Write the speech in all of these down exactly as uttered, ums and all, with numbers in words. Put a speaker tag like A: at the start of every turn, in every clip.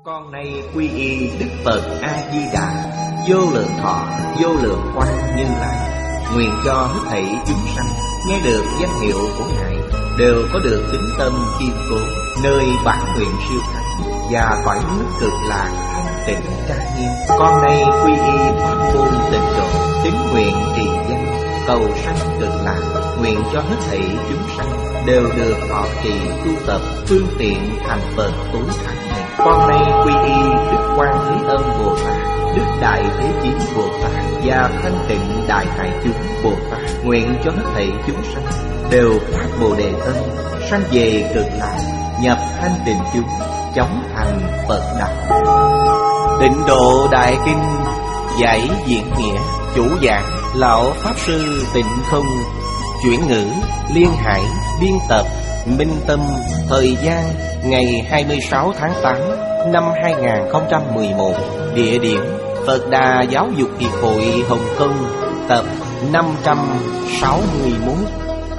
A: Con nay quy y Đức Phật A Di Đà, vô lượng thọ vô lượng quang Như Lai. Nguyện cho hết thảy chúng sanh nghe được danh hiệu của Ngài đều có được tín tâm kiên cố, nơi bản nguyện siêu thắng và cõi nước cực lạc thanh tịnh trang nghiêm. Con nay quy y pháp môn tịnh độ, tín nguyện trì danh cầu sanh cực lạc. Nguyện cho hết thảy chúng sanh đều được thọ trì tu tập phương tiện thành Phật tối thắng này. Con nay quy y Đức Quan Thế Âm Bồ Tát, Đức Đại Thế Chí Bồ Tát và Thanh Tịnh Đại Hải Chúng Bồ Tát. Nguyện cho hết thảy chúng sanh đều phát Bồ Đề tâm, sanh về cực lạc, nhập thanh tịnh chúng, chóng thành Phật đạo. Tịnh Độ Đại Kinh giải diễn nghĩa, chủ giảng lão pháp sư Tịnh Không, chuyển ngữ Liên Hải, biên tập Minh Tâm. Thời gian ngày hai mươi sáu tháng tám năm hai nghìn không trăm mười một. Địa điểm Phật Đà Giáo dục Hiệp hội Hồng Kông, tập năm trăm sáu mươi mốt.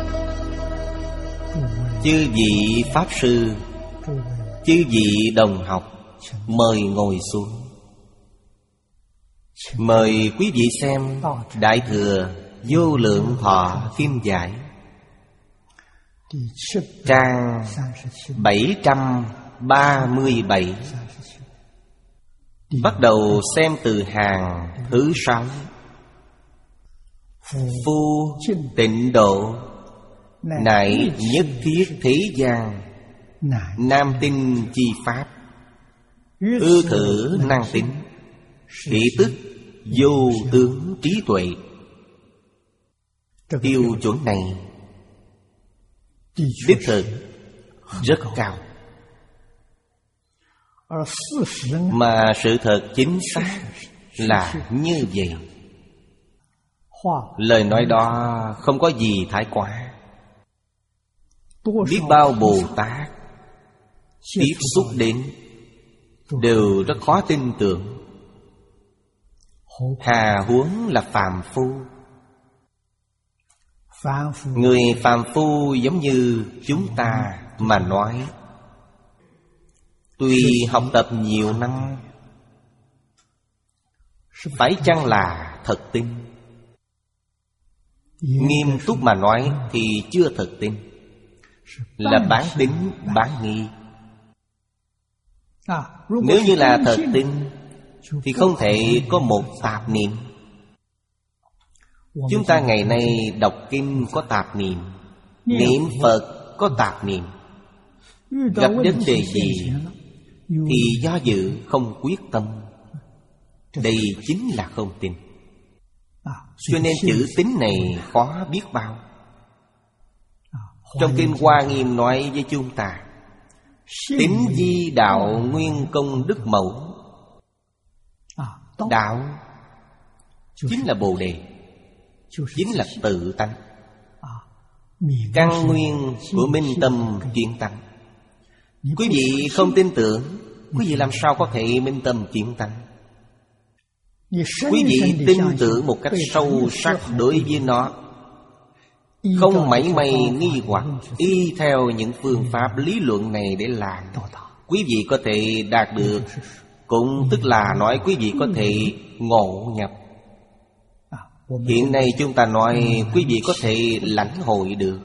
A: Chư vị pháp sư, chư vị đồng học, mời ngồi xuống. Mời quý vị xem Đại Thừa Vô Lượng Thọ Kim Giải, trang bảy trăm ba mươi bảy. Bắt đầu xem từ hàng thứ sáu. Phu tịnh độ, nại nhất thiết thế gian, nam tinh chi pháp, ư thử năng tính, thị tức vô tướng trí tuệ. Tiêu chuẩn này đích thực rất cao, mà sự thật chính xác là như vậy. Lời nói đó không có gì thái quá. Biết bao Bồ Tát tiếp xúc đến đều rất khó tin tưởng, hà huống là phàm phu. Người phàm phu giống như chúng ta mà nói, tuy học tập nhiều năm, phải chăng là thật tin? Nghiêm túc mà nói thì chưa thật tin, là bán tín bán nghi. Nếu như là thật tin thì không thể có một tạp niệm. Chúng ta ngày nay đọc kinh có tạp niệm, niệm Phật có tạp niệm. Gặp vấn đề gì thì do dự không quyết tâm, đây chính là không tin. Cho nên chữ tín này khó biết bao. Trong kinh Hoa Nghiêm nói với chúng ta, tín di đạo nguyên công đức mẫu. Đạo chính là Bồ Đề, chính là tự tánh, căn nguyên của minh tâm kiến tánh. Quý vị không tin tưởng, quý vị làm sao có thể minh tâm kiến tánh? Quý vị tin tưởng một cách sâu sắc đối với nó, không mảy may nghi hoặc, y theo những phương pháp lý luận này để làm, quý vị có thể đạt được. Cũng tức là nói quý vị có thể ngộ nhập. Hiện nay chúng ta nói quý vị có thể lãnh hội được.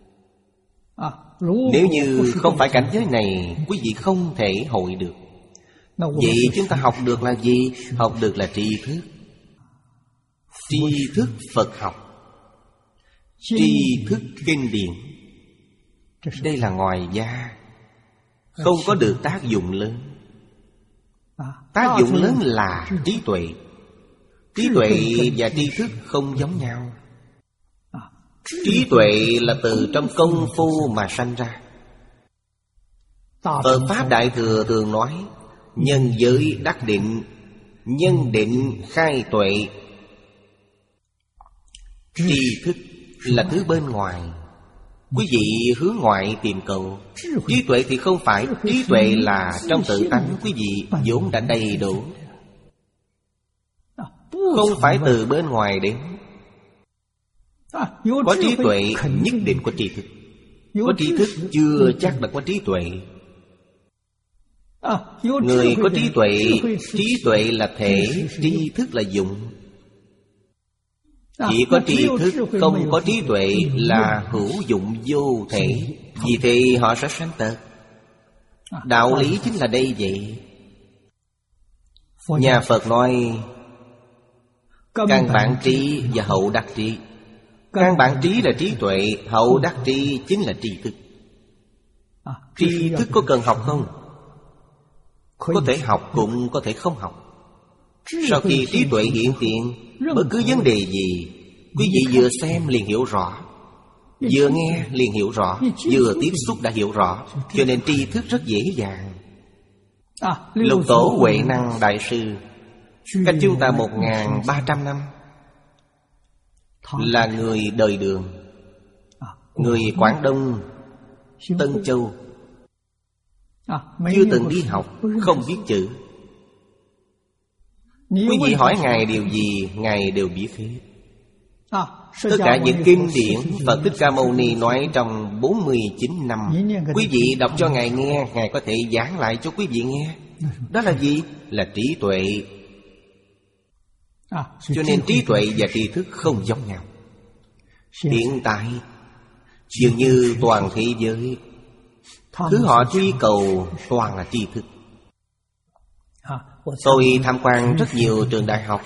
A: Nếu như không phải cảnh giới này, quý vị không thể hội được. Vậy chúng ta học được là gì? Học được là tri thức. Tri thức Phật học, tri thức kinh điển. Đây là ngoài da, không có được tác dụng lớn. Tác dụng lớn là trí tuệ. Trí tuệ và tri thức không giống nhau. Trí tuệ là từ trong công phu mà sanh ra. Phật Pháp Đại Thừa thường nói, nhân giới đắc định, nhân định khai tuệ. Tri thức là thứ bên ngoài, quý vị hướng ngoại tìm cầu. Trí tuệ thì không phải. Trí tuệ là trong tự tánh quý vị vốn đã đầy đủ, không phải từ bên ngoài đến. Có trí tuệ nhất định có tri thức, có tri thức chưa chắc đã có trí tuệ. Người có trí tuệ, trí tuệ là thể, tri thức là dụng. Chỉ có tri thức, không có trí tuệ là hữu dụng vô thể. Vì thế họ sẽ sanh tật. Đạo lý chính là đây vậy. Nhà Phật nói căn bản trí và hậu đắc trí. Căn bản trí là trí tuệ, hậu đắc trí chính là tri thức. Tri thức có cần học không? Có thể học cũng có thể không học. Sau khi trí tuệ hiện tiền, bất cứ vấn đề gì, quý vị vừa xem liền hiểu rõ, vừa nghe liền hiểu rõ, vừa tiếp xúc đã hiểu rõ. Cho nên tri thức rất dễ dàng. Lục Tổ Huệ Năng Đại Sư cách chúng ta một nghìn ba trăm năm, là người đời Đường, người Quảng Đông, Tân Châu, chưa từng đi học, không biết chữ. Quý vị hỏi Ngài điều gì, Ngài đều biết hết. Tất cả những kinh điển Phật Thích Ca Mâu Ni nói trong bốn mươi chín năm, quý vị đọc cho Ngài nghe, Ngài có thể giảng lại cho quý vị nghe. Đó là gì? Là trí tuệ. Cho nên trí tuệ và tri thức không giống nhau. Hiện tại dường như toàn thế giới, thứ họ truy cầu toàn là tri thức. Tôi tham quan rất nhiều trường đại học,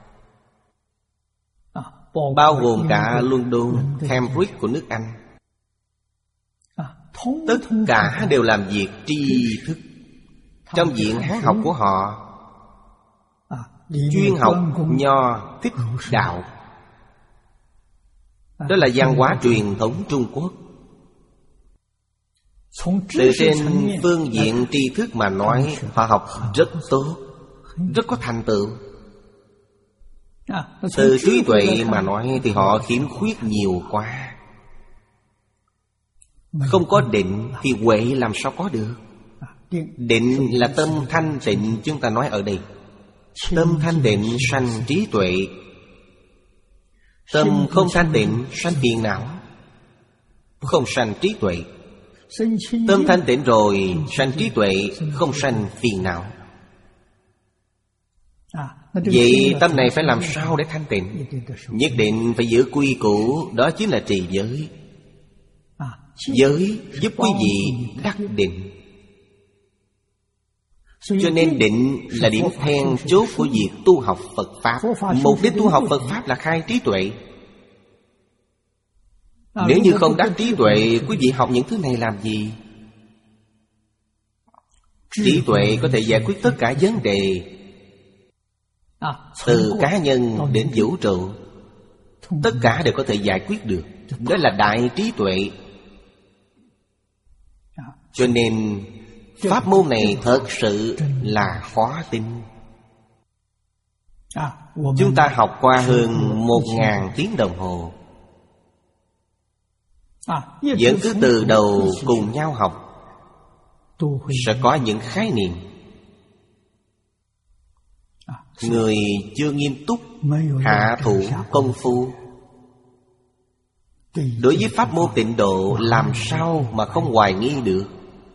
A: bao gồm cả London, Cambridge của nước Anh. Tất cả đều làm việc tri thức. Trong viện Hán học của họ chuyên học Nho, Thích, Đạo. Đó là văn hóa truyền thống Trung Quốc. Từ trên phương diện tri thức mà nói, họ học rất tốt, rất có thành tựu. Từ trí tuệ mà nói thì họ khiếm khuyết nhiều quá. Không có định thì huệ làm sao có được. Định là tâm thanh tịnh, chúng ta nói ở đây. Tâm thanh tịnh sanh trí tuệ. Tâm không thanh tịnh sanh phiền não, không sanh trí tuệ. Tâm thanh tịnh rồi sanh trí tuệ, không sanh phiền não. Vậy tâm này phải làm sao để thanh tịnh? Nhất định phải giữ quy củ, đó chính là trì giới. Giới giúp quý vị đắc định. Cho nên định là điểm then chốt của việc tu học Phật Pháp. Mục đích tu học Phật Pháp là khai trí tuệ. Nếu như không đắc trí tuệ, quý vị học những thứ này làm gì? Trí tuệ có thể giải quyết tất cả vấn đề, từ cá nhân đến vũ trụ, tất cả đều có thể giải quyết được. Đó là đại trí tuệ. Cho nên pháp môn này thật sự là khó tin. Chúng ta học qua hơn một ngàn tiếng đồng hồ, vẫn cứ từ đầu cùng nhau học, sẽ có những khái niệm. Người chưa nghiêm túc hạ thủ công phu, đối với pháp môn tịnh độ làm sao mà không hoài nghi được?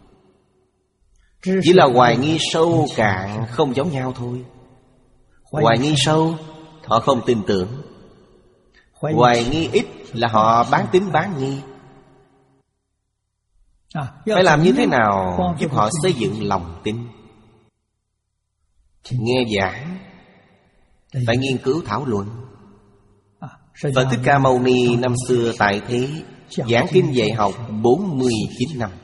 A: Chỉ là hoài nghi sâu cạn không giống nhau thôi. Hoài nghi sâu, họ không tin tưởng. Hoài nghi ít là họ bán tín bán nghi. Phải làm như thế nào giúp họ xây dựng lòng tin? Nghe giảng, phải nghiên cứu thảo luận. Phật Thích Ca Mâu Ni năm xưa tại thế giảng kinh dạy học bốn mươi chín năm,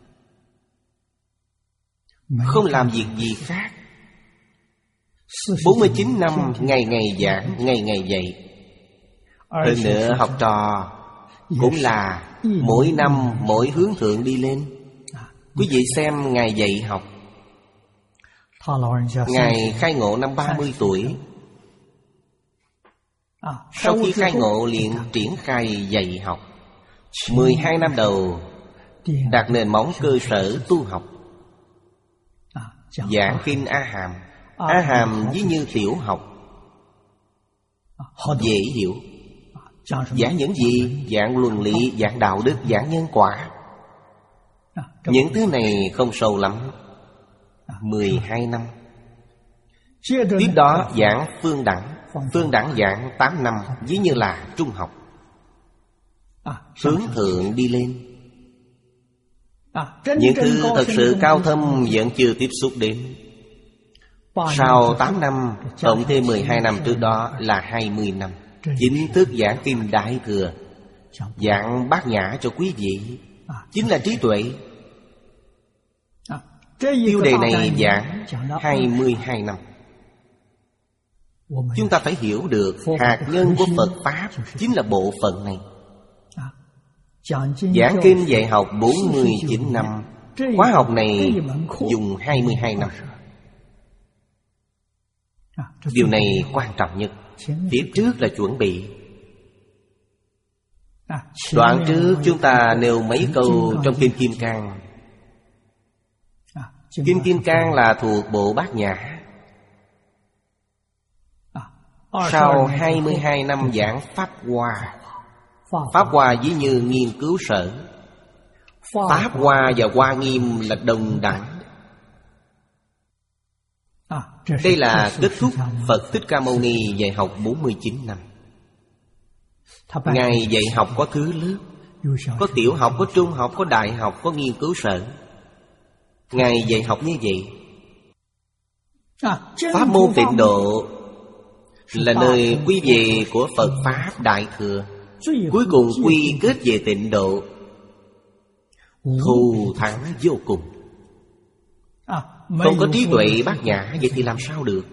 A: không làm việc gì khác. Bốn mươi chín năm ngày ngày giảng, ngày ngày dạy. Hơn nữa học trò cũng là mỗi năm mỗi hướng thượng đi lên. Quý vị xem Ngài dạy học, Ngài khai ngộ năm ba mươi tuổi. Sau khi khai ngộ liền triển khai dạy học. Mười hai năm đầu đặt nền móng cơ sở tu học. Giảng kinh A Hàm. A Hàm ví như tiểu học, dễ hiểu. Giảng những gì? Giảng luân lý, giảng đạo đức, giảng nhân quả. Những thứ này không sâu lắm. mười hai năm. Tiếp đó giảng phương đẳng. Phương đẳng giảng tám năm, ví như là trung học. Hướng thượng đi lên. Những thứ thật sự cao thâm vẫn chưa tiếp xúc đến. Sau tám năm, cộng thêm mười hai năm trước đó là hai mươi năm. Chính thức giảng kinh Đại Thừa, giảng Bát Nhã cho quý vị, chính là trí tuệ. Tiêu đề này giảng hai mươi hai năm. Chúng ta phải hiểu được hạt nhân của Phật Pháp chính là bộ phận này. Giảng kinh dạy học bốn mươi chín năm, khóa học này dùng hai mươi hai năm. Điều này quan trọng nhất. Phía trước là chuẩn bị. Đoạn trước chúng ta nêu mấy câu trong Kinh Kim Cang. Kinh Kim Cang là thuộc bộ Bát Nhã. Sau hai mươi hai năm giảng Pháp Hoa. Pháp Hoa ví như nghiên cứu sở. Pháp Hoa và Hoa Nghiêm là đồng đẳng. Đây là kết thúc Phật Thích Ca Mâu Ni dạy học bốn mươi chín năm. Ngài dạy học có thứ lớp, có tiểu học, có trung học, có đại học, có nghiên cứu sở. Ngài dạy học như vậy. Pháp môn Tịnh Độ là nơi quy về của Phật Pháp Đại Thừa, cuối cùng quy kết về Tịnh Độ, thù thắng vô cùng. Không có trí tuệ Bát Nhã vậy thì làm sao được?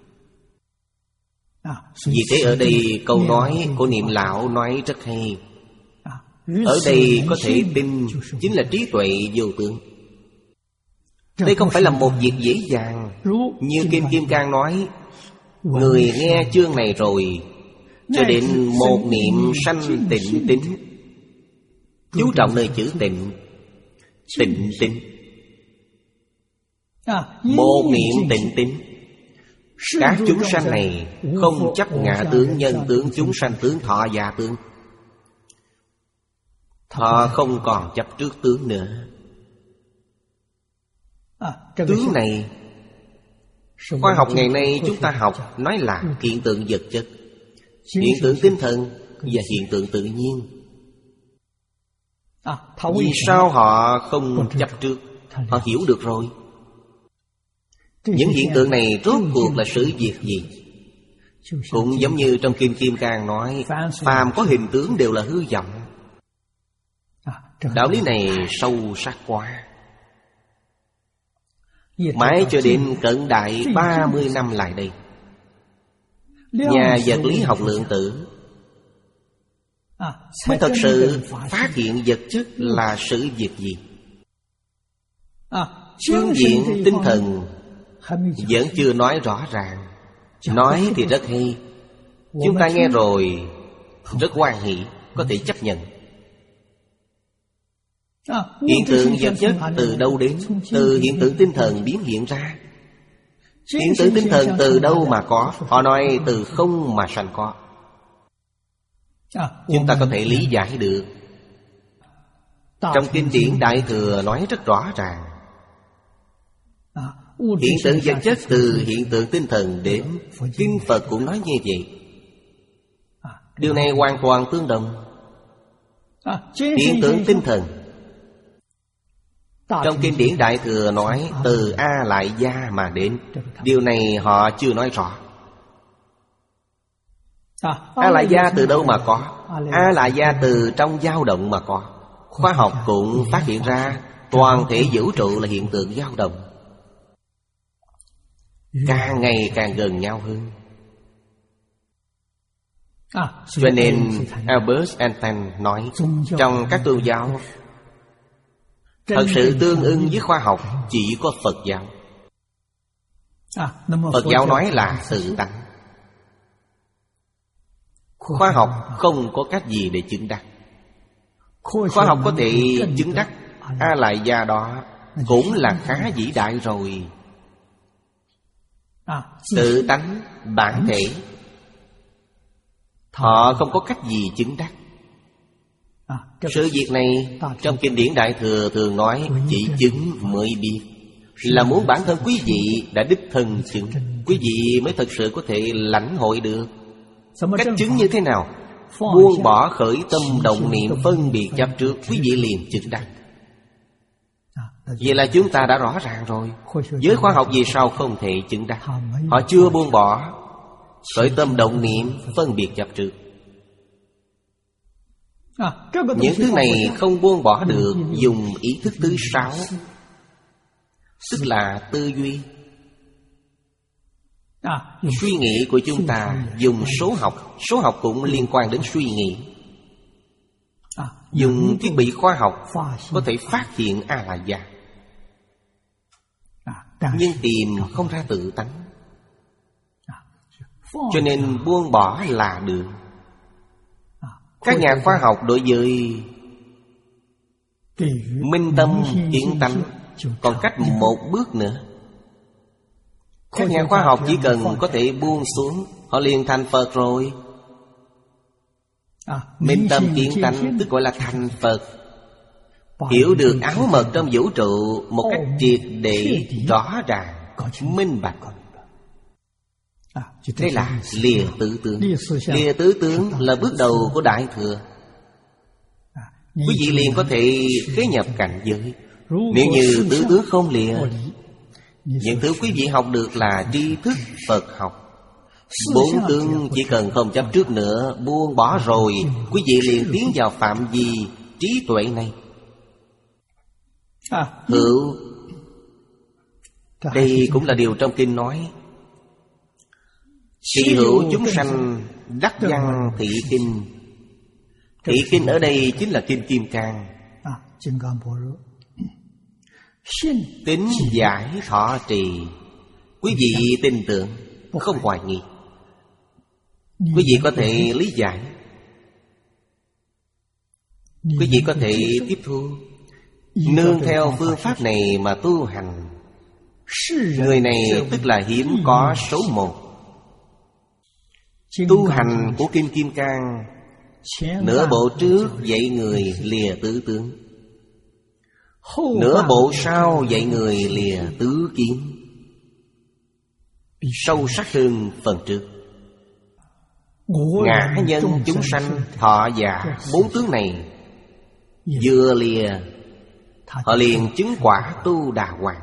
A: Vì thế ở đây câu nói của Niệm Lão nói rất hay. Ở đây có thể tin chính là trí tuệ vô tướng. Đây không phải là một việc dễ dàng. Như Kinh Kim Cang nói, người nghe chương này rồi, cho đến một niệm sanh tịnh tính. Chú trọng nơi chữ tịnh. Tịnh tính. Một niệm tịnh tính. Các chúng sanh này không chấp ngã tướng, nhân tướng, chúng sanh tướng, thọ giả tướng. Họ không còn chấp trước tướng nữa. Tướng này, khoa học ngày nay chúng ta học nói là hiện tượng vật chất, hiện tượng tinh thần và hiện tượng tự nhiên. Vì sao họ không chấp trước? Họ hiểu được rồi. Những hiện tượng này rốt cuộc là sự việc gì? Cũng giống như trong Kinh Kim Cang nói, phàm có hình tướng đều là hư vọng. Đạo lý này sâu sắc quá. Mãi cho đến cận đại ba mươi năm lại đây, nhà vật lý học lượng tử mới thật sự phát hiện vật chất là sự việc gì. Phương diện tinh thần vẫn chưa nói rõ ràng. Nói thì rất hay, chúng ta nghe rồi rất hoan hỷ, có thể chấp nhận. Hiện tượng vật chất từ đâu đến? Từ hiện tượng tinh thần biến hiện ra. Hiện tượng tinh thần từ đâu mà có? Họ nói từ không mà sanh có. Chúng ta có thể lý giải được. Trong kinh điển Đại Thừa nói rất rõ ràng. Hiện tượng vật chất từ hiện tượng tinh thần đến. Kinh Phật cũng nói như vậy. Điều này hoàn toàn tương đồng. Hiện tượng tinh thần trong kinh điển Đại Thừa nói từ A Lại Gia mà đến. Điều này họ chưa nói rõ. A Lại Gia từ đâu mà có? A Lại Gia từ trong dao động mà có. Khoa học cũng phát hiện ra toàn thể vũ trụ là hiện tượng dao động, càng ngày càng gần nhau hơn. Cho nên Albert Einstein nói, trong các tôn giáo thật sự tương ưng với khoa học chỉ có Phật giáo. Phật giáo nói là tự tánh. Khoa học không có cách gì để chứng đắc. Khoa học có thể chứng đắc A Lại Gia đó cũng là khá vĩ đại rồi. Tự tánh, bản thể, họ không có cách gì chứng đắc. Sự việc này trong kinh điển Đại Thừa thường nói chỉ chứng mới biết. là muốn bản thân quý vị đã đích thân chứng, quý vị mới thật sự có thể lãnh hội được. Cách chứng như thế nào? Buông bỏ khởi tâm động niệm phân biệt chấp trước, quý vị liền chứng đắc. Vậy là chúng ta đã rõ ràng rồi. Giới khoa học vì sao không thể chứng đắc? Họ chưa buông bỏ khởi tâm động niệm phân biệt chấp trước. Những thứ này không buông bỏ được, dùng ý thức thứ sáu, tức là tư duy. Suy nghĩ của chúng ta dùng số học. Số học cũng liên quan đến suy nghĩ. Dùng thiết bị khoa học có thể phát hiện A là gia, nhưng tìm không ra tự tánh. Cho nên buông bỏ là được. Các nhà khoa học đối với minh tâm kiến tánh còn cách một bước nữa. Các nhà khoa học chỉ cần có thể buông xuống, họ liền thành Phật rồi. Minh tâm kiến tánh tức gọi là thành Phật. Hiểu được áo mật trong vũ trụ một cách triệt để, rõ ràng, minh bạch. Đây là lìa tứ tướng. Lìa tứ tướng là bước đầu của Đại Thừa. Quý vị liền có thể khế nhập cảnh giới. Nếu như tứ tướng không lìa, những thứ quý vị học được là tri thức Phật học. Bốn tướng chỉ cần không chấp trước nữa, buông bỏ rồi, quý vị liền tiến vào phạm vi trí tuệ này. Hữu, đây cũng là điều trong kinh nói. Thị hữu chúng sanh đắc văn thị kinh. Thị kinh ở đây chính là Kinh Kim Cang. Tín giải thọ trì. Quý vị tin tưởng, không hoài nghi. Quý vị có thể lý giải, quý vị có thể tiếp thu. Nương theo phương pháp này mà tu hành, người này tức là hiếm có số một. Tu hành của Kinh Kim Cang, nửa bộ trước dạy người lìa tứ tướng, nửa bộ sau dạy người lìa tứ kiến, sâu sắc hơn phần trước. Ngã nhân chúng sanh thọ giả, bốn tướng này vừa lìa, họ liền chứng quả tu đà hoàng.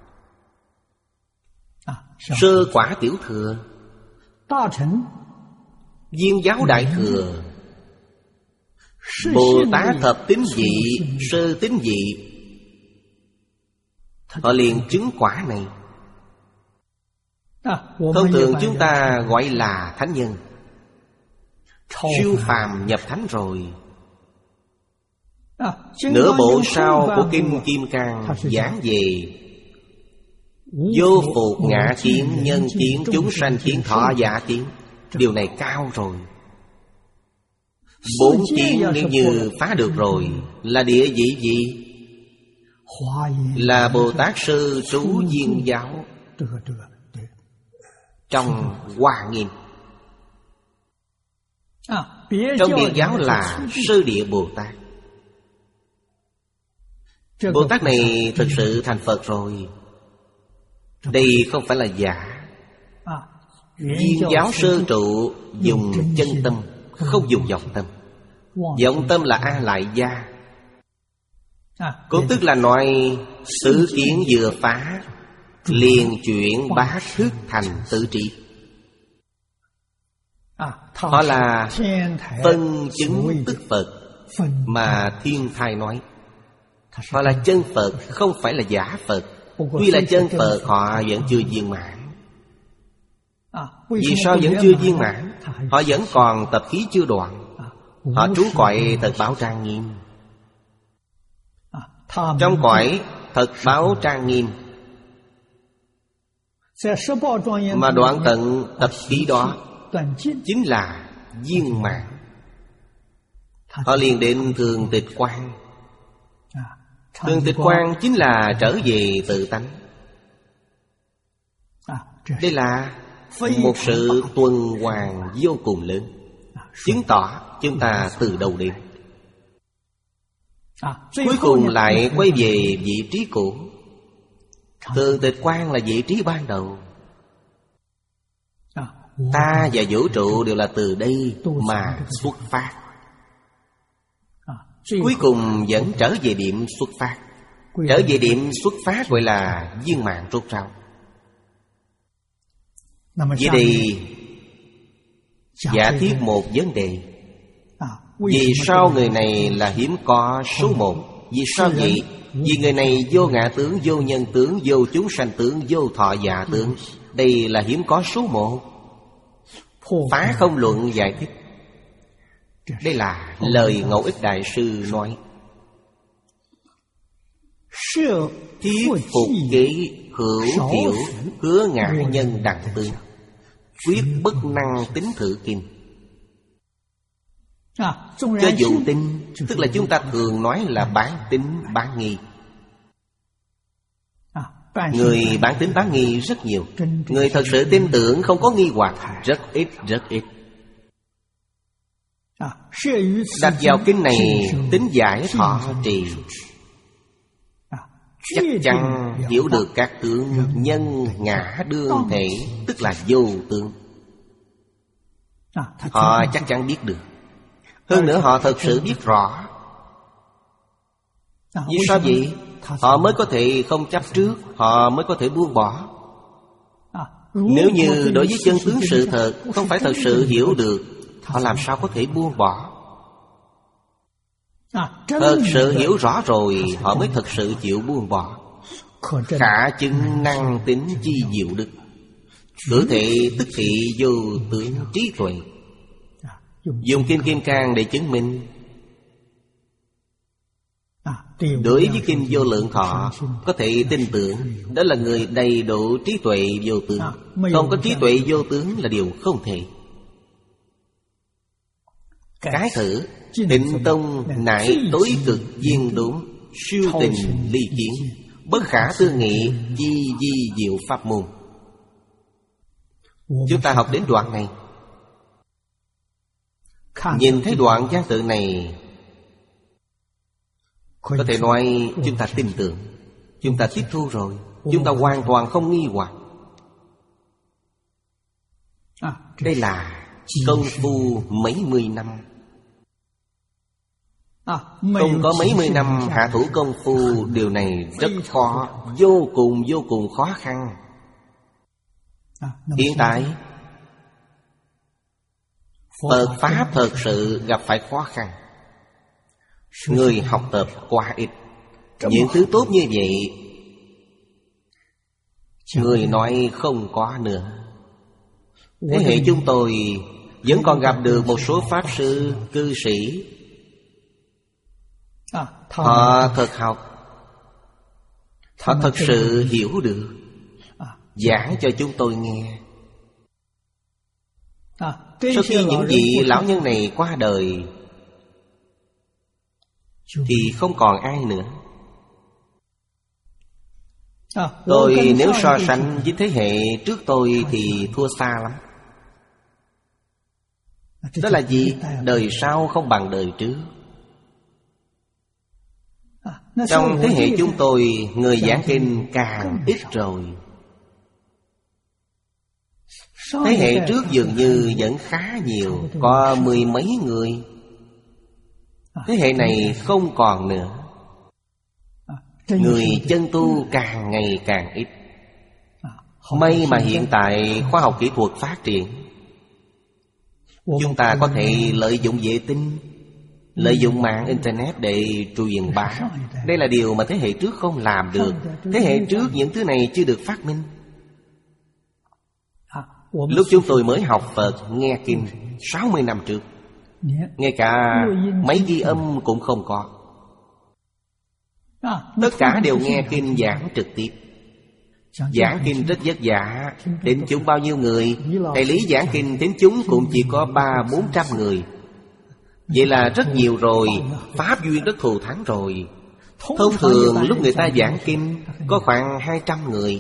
A: Sơ quả tiểu thừa, viên giáo đại thừa, Bồ Tát thập tín vị, sơ tín vị, họ liền chứng quả này. Thông thường chúng ta gọi là thánh nhân, siêu phàm nhập thánh rồi. Nửa bộ sau của Kinh Kim Cang giảng về vô phục ngã kiến, nhân kiến, chúng sanh kiến, thọ giả kiến. Điều này cao rồi. Bốn kiến nếu như phá được rồi, là địa vị gì? Là Bồ Tát Sư trú Viên giáo trong Hoa Nghiêm. Trong Viên giáo là Sơ Địa Bồ Tát. Bồ Tát này thực sự thành Phật rồi. Đây không phải là giả. Viên giáo sơ trụ dùng chân tâm, không dùng vọng tâm. Vọng tâm là A Lại Gia, cũng tức là nói xứ kiến vừa phá, liền chuyển bá thức thành tự trị. Họ là phân chứng tức Phật mà Thiên Thai nói. Họ là chân Phật, không phải là giả Phật. Tuy là chân Phật, họ vẫn chưa viên mãn. Vì sao vẫn chưa viên mãn? Họ vẫn còn tập khí chưa đoạn. Họ trú cõi thật báo trang nghiêm. Trong cõi thật báo trang nghiêm mà đoạn tận tập khí đó, chính là viên mãn. Họ liền đến thường tịch quan. Thường tịch quan chính là trở về tự tánh. Đây là một sự tuần hoàn vô cùng lớn, chứng tỏ chúng ta từ đầu đến cuối cùng lại quay về vị trí cũ. Thường tịch quan là vị trí ban đầu. Ta và vũ trụ đều là từ đây mà xuất phát, cuối cùng vẫn trở về điểm xuất phát. Trở về điểm xuất phát gọi là viên mãn rốt ráo. Vậy thì giả thiết một vấn đề: vì sao người này là hiếm có số một? Vì sao vậy? Vì người này vô ngã tướng, vô nhân tướng, vô chúng sanh tướng, vô thọ giả tướng. Đây là hiếm có số một. Phá không luận giải thích. Đây là lời Ngẫu Ích Đại Sư nói: thiết phục kế hữu thiểu, hứa ngã nhân đẳng tướng, quyết bất năng tính thử kim. Cho dù tin, tức là chúng ta thường nói là bán tín bán nghi. Người bán tín bán nghi rất nhiều. Người thật sự tin tưởng không có nghi hoặc rất ít, rất ít. Đặt vào kinh này tính giải thọ trì, chắc chắn hiểu được các tướng nhân ngã đương thể, tức là vô tướng. Họ chắc chắn biết được. Hơn nữa họ thật sự biết rõ. Vì sao vậy? Họ mới có thể không chấp trước, họ mới có thể buông bỏ. Nếu như đối với chân tướng sự thật không phải thật sự hiểu được, họ làm sao có thể buông bỏ? Thật sự hiểu rõ rồi, họ mới thật sự chịu buông bỏ. Khả chứng năng tính chi diệu đức, cử thể tức thị vô tướng trí tuệ. Dùng Kinh Kim Cang để chứng minh. Đối với Kinh Vô Lượng Thọ có thể tin tưởng, đó là người đầy đủ trí tuệ vô tướng. Không có trí tuệ vô tướng là điều không thể. Cái thử Tịnh Tông nại tối cực viên đúng, siêu tình ly kiến, bất khả tư nghị, di di diệu pháp môn. Chúng ta học đến đoạn này, nhìn thấy đoạn văn tự này, có thể nói chúng ta tin tưởng, chúng ta tiếp thu rồi, chúng ta hoàn toàn không nghi hoặc. Đây là công phu mấy mươi năm. Không có mấy mươi năm hạ thủ công phu, điều này rất khó, vô cùng vô cùng khó khăn. Hiện tại Phật Pháp thật sự gặp phải khó khăn. Người học tập quá ít. Những thứ tốt như vậy người nói không có nữa. Thế hệ chúng tôi vẫn còn gặp được một số Pháp sư, cư sĩ. Họ thật học, họ thật sự hiểu được, giảng cho chúng tôi nghe. Sau khi những vị lão nhân này qua đời thì không còn ai nữa. Tôi nếu so sánh với thế hệ trước tôi thì thua xa lắm. Đó là gì? Đời sau không bằng đời trước. Trong thế hệ chúng tôi, người giảng kinh càng ít rồi. Thế hệ trước dường như vẫn khá nhiều, có mười mấy người. Thế hệ này không còn nữa. Người chân tu càng ngày càng ít. May mà hiện tại khoa học kỹ thuật phát triển, chúng ta có thể lợi dụng vệ tinh, lợi dụng mạng Internet để truyền bá. Đây là điều mà thế hệ trước không làm được. Thế hệ trước những thứ này chưa được phát minh. Lúc chúng tôi mới học Phật, nghe kinh sáu mươi năm trước, ngay cả máy ghi âm cũng không có. Tất cả đều nghe kinh giảng trực tiếp. Giảng kinh rất vất vả. Đến chúng bao nhiêu người? Thầy Lý giảng kinh đến chúng cũng chỉ có ba bốn trăm người. Vậy là rất nhiều rồi. Pháp duyên rất thù thắng rồi. Thông thường lúc người ta giảng kinh có khoảng hai trăm người,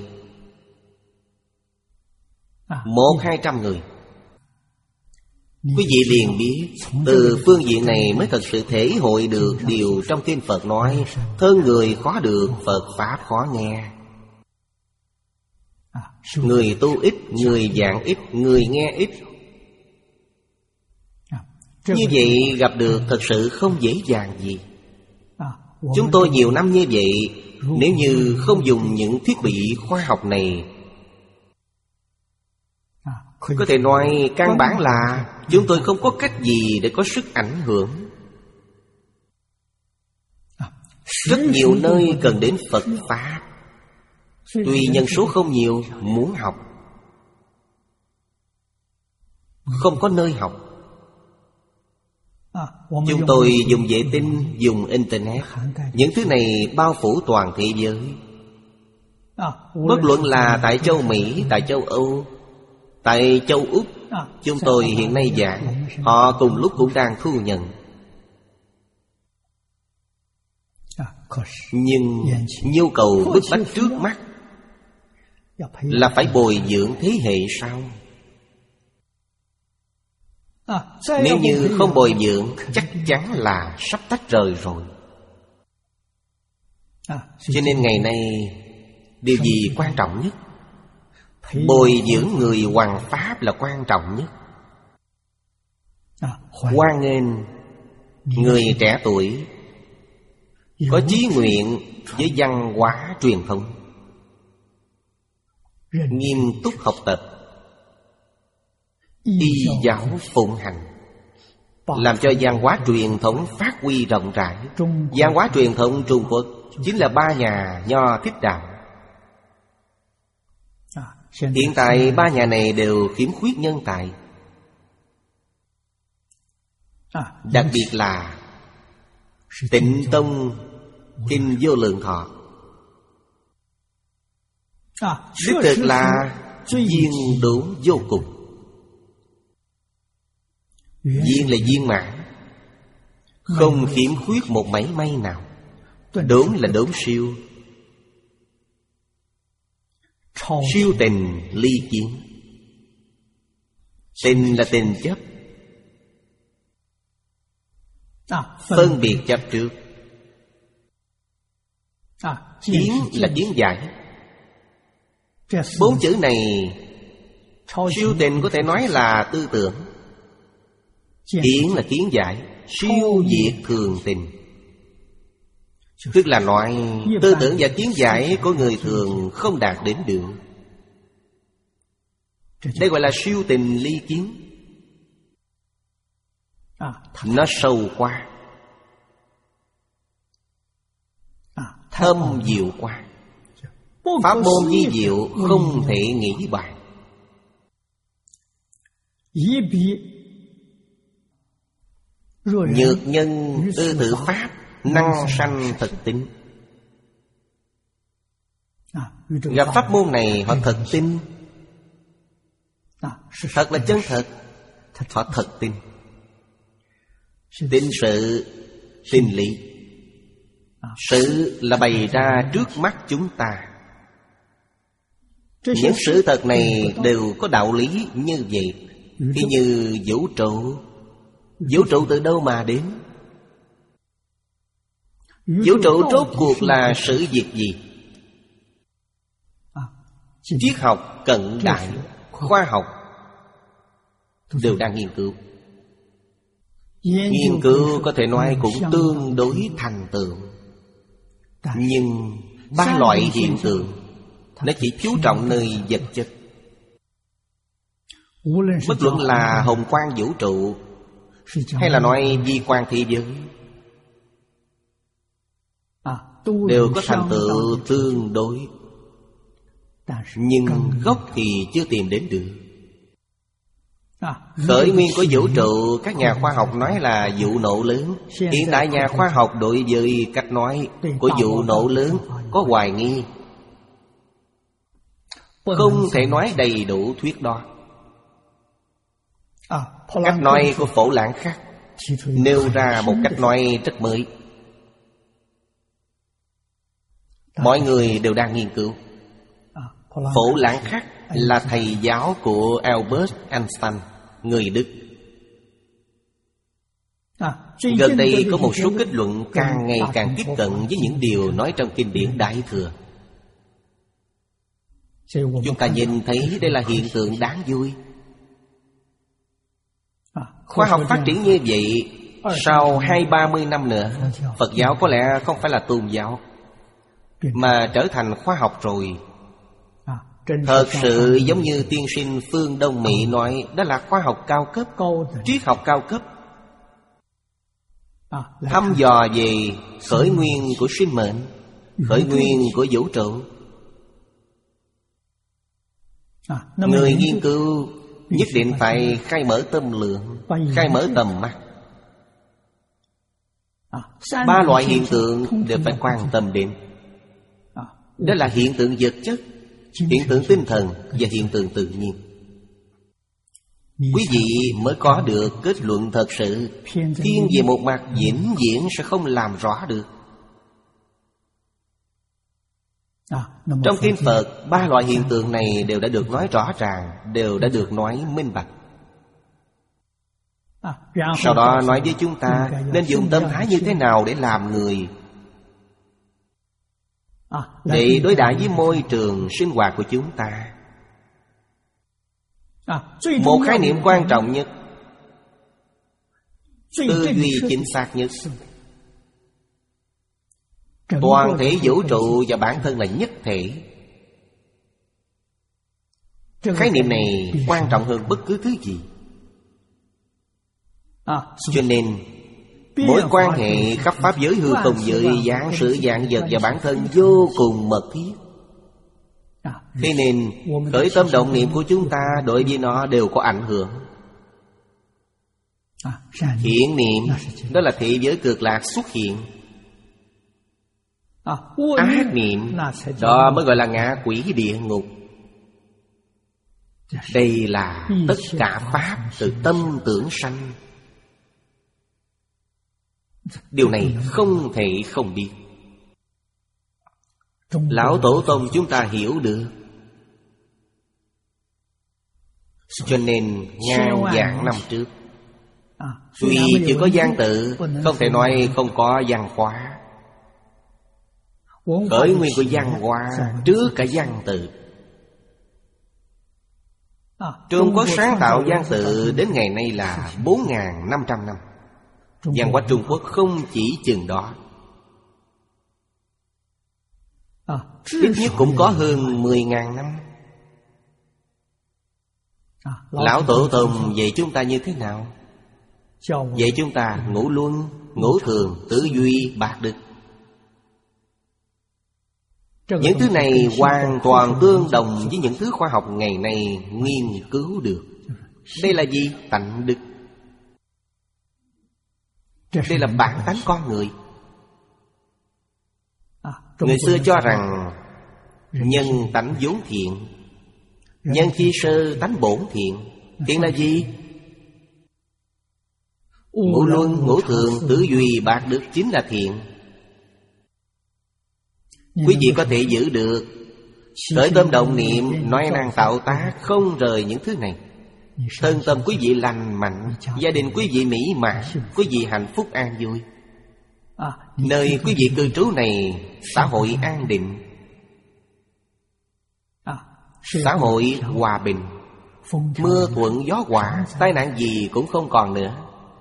A: một hai trăm người. Quý vị liền biết, từ phương diện này mới thật sự thể hội được điều trong kinh Phật nói: thân người khó được, Phật Pháp khó nghe. Người tu ít, người giảng ít, người nghe ít. Như vậy gặp được thật sự không dễ dàng gì. Chúng tôi nhiều năm như vậy, nếu như không dùng những thiết bị khoa học này, có thể nói căn bản là chúng tôi không có cách gì để có sức ảnh hưởng. Rất nhiều nơi cần đến Phật Pháp, tuy nhân số không nhiều, muốn học không có nơi học. Chúng tôi dùng vệ tinh, dùng Internet. Những thứ này bao phủ toàn thế giới. Bất luận là tại châu Mỹ, tại châu Âu, tại châu Úc, chúng tôi hiện nay giảng, họ cùng lúc cũng đang thu nhận. Nhưng nhu cầu bức bách trước mắt là phải bồi dưỡng thế hệ sau. Nếu như không bồi dưỡng, chắc chắn là sắp tách rời rồi. Cho nên ngày nay, điều gì quan trọng nhất? Bồi dưỡng người hoằng pháp là quan trọng nhất. Hoan nghênh người trẻ tuổi có chí nguyện với văn hóa truyền thống, nghiêm túc học tập, y giáo phụng hành, làm cho văn hóa truyền thống phát huy rộng rãi. Văn hóa truyền thống Trung Quốc chính là ba nhà Nho Thích Đạo. Hiện tại ba nhà này đều khiếm khuyết nhân tài. Đặc biệt là Tịnh Tông Kinh Vô Lượng Thọ, đích thực là viên đốn vô cùng. Viên là viên mãn, không khiếm khuyết một mảy may nào. Đốn là đốn siêu, siêu tình ly kiến. Tình là tình chấp, phân biệt chấp trước. Kiến là kiến giải. Bốn chữ này, siêu tình có thể nói là tư tưởng, kiến là kiến giải, siêu diệt thường tình. Tức là nói tư tưởng và kiến giải của người thường không đạt đến được. Đây gọi là siêu tình ly kiến. Nó sâu quá, thâm diệu quá. Pháp môn vi diệu không thể nghĩ bàn. Nhược nhân tư tự pháp, năng sanh thực tính. Gặp pháp môn này họ thật tin, thật là chân thật, họ thật tin. Tin sự, tin lý. Sự là bày ra trước mắt chúng ta. Những sự thật này đều có đạo lý như vậy. Khi như vũ trụ, vũ trụ từ đâu mà đến? Vũ trụ rốt cuộc là sự việc gì? Triết học cận đại, khoa học đều đang nghiên cứu. Nghiên cứu có thể nói cũng tương đối thành tựu. Nhưng ba loại hiện tượng nó chỉ chú trọng nơi vật chất. Bất luận là hồng quang vũ trụ hay là nói vi quan thế giới, đều có thành tựu tương đối, nhưng gốc thì chưa tìm đến được. Khởi nguyên của vũ trụ, các nhà khoa học nói là vụ nổ lớn. Hiện tại nhà khoa học đối với cách nói của vụ nổ lớn có hoài nghi, không thể nói đầy đủ thuyết đó. Cách nói của Phổ Lãng Khắc nêu ra một cách nói rất mới, mọi người đều đang nghiên cứu. Phổ Lãng Khắc là thầy giáo của Albert Einstein, người Đức. Gần đây có một số kết luận càng ngày càng tiếp cận với những điều nói trong kinh điển Đại Thừa. Chúng ta nhìn thấy đây là hiện tượng đáng vui. Khoa học phát triển như vậy, sau hai ba mươi năm nữa, Phật giáo có lẽ không phải là tôn giáo, mà trở thành khoa học rồi. Thật sự giống như tiên sinh Phương Đông Mỹ nói, đó là khoa học cao cấp, triết học cao cấp. Thăm dò về khởi nguyên của sinh mệnh, khởi nguyên của vũ trụ. Người nghiên cứu nhất định phải khai mở tâm lượng, khai mở tầm mắt. Ba loại hiện tượng đều phải quan tâm đến. Đó là hiện tượng vật chất, hiện tượng tinh thần và hiện tượng tự nhiên. Quý vị mới có được kết luận thật sự. Thiên về một mặt vĩnh viễn sẽ không làm rõ được. Trong kinh Phật, ba loại hiện tượng này đều đã được nói rõ ràng, đều đã được nói minh bạch. Sau đó nói với chúng ta nên dùng tâm thái như thế nào để làm người, để đối đãi với môi trường sinh hoạt của chúng ta. Một khái niệm quan trọng nhất, tư duy chính xác nhất. Toàn thể vũ trụ và bản thân là nhất thể. Khái niệm này quan trọng hơn bất cứ thứ gì. Cho nên mối quan hệ khắp pháp giới hư không giới, giảng sự dạng vật và bản thân vô cùng mật thiết. Thế nên khởi tâm động niệm của chúng ta đối với nó đều có ảnh hưởng. Thiện niệm đó là thế giới cực lạc xuất hiện. Ác niệm đó mới gọi là ngạ quỷ địa ngục. Đây là tất cả pháp từ tâm tưởng sanh. Điều này không thể không biết. Lão Tổ Tông chúng ta hiểu được. Cho nên ngàn vạn năm trước, tuy chưa có văn tự, không thể nói không có văn hóa. Khởi nguyên của văn hóa trước cả văn tự. Trung Quốc sáng tạo văn tự đến ngày nay là bốn nghìn năm trăm năm. Văn hóa Trung Quốc không chỉ chừng đó, ít nhất cũng có hơn mười nghìn năm. Lão Tổ Tông dạy chúng ta như thế nào? Dạy chúng ta ngũ luân, ngũ thường, tứ duy, bạc đức. Những thứ này hoàn toàn tương đồng với những thứ khoa học ngày nay nghiên cứu được. Đây là gì? Tánh đức. Đây là bản tánh con người. Người xưa cho rằng nhân tánh vốn thiện, nhân chi sơ tánh bổn thiện. Thiện là gì? Ngũ luân, ngũ thường, tứ duy, bạc đức chính là thiện. Quý vị có thể giữ được, khởi tâm động niệm, nói năng tạo tác, không rời những thứ này. Thân tâm quý vị lành mạnh, gia đình quý vị mỹ mãn, quý vị hạnh phúc an vui. Nơi quý vị cư trú này, xã hội an định, xã hội hòa bình, mưa thuận gió hòa, tai nạn gì cũng không còn nữa.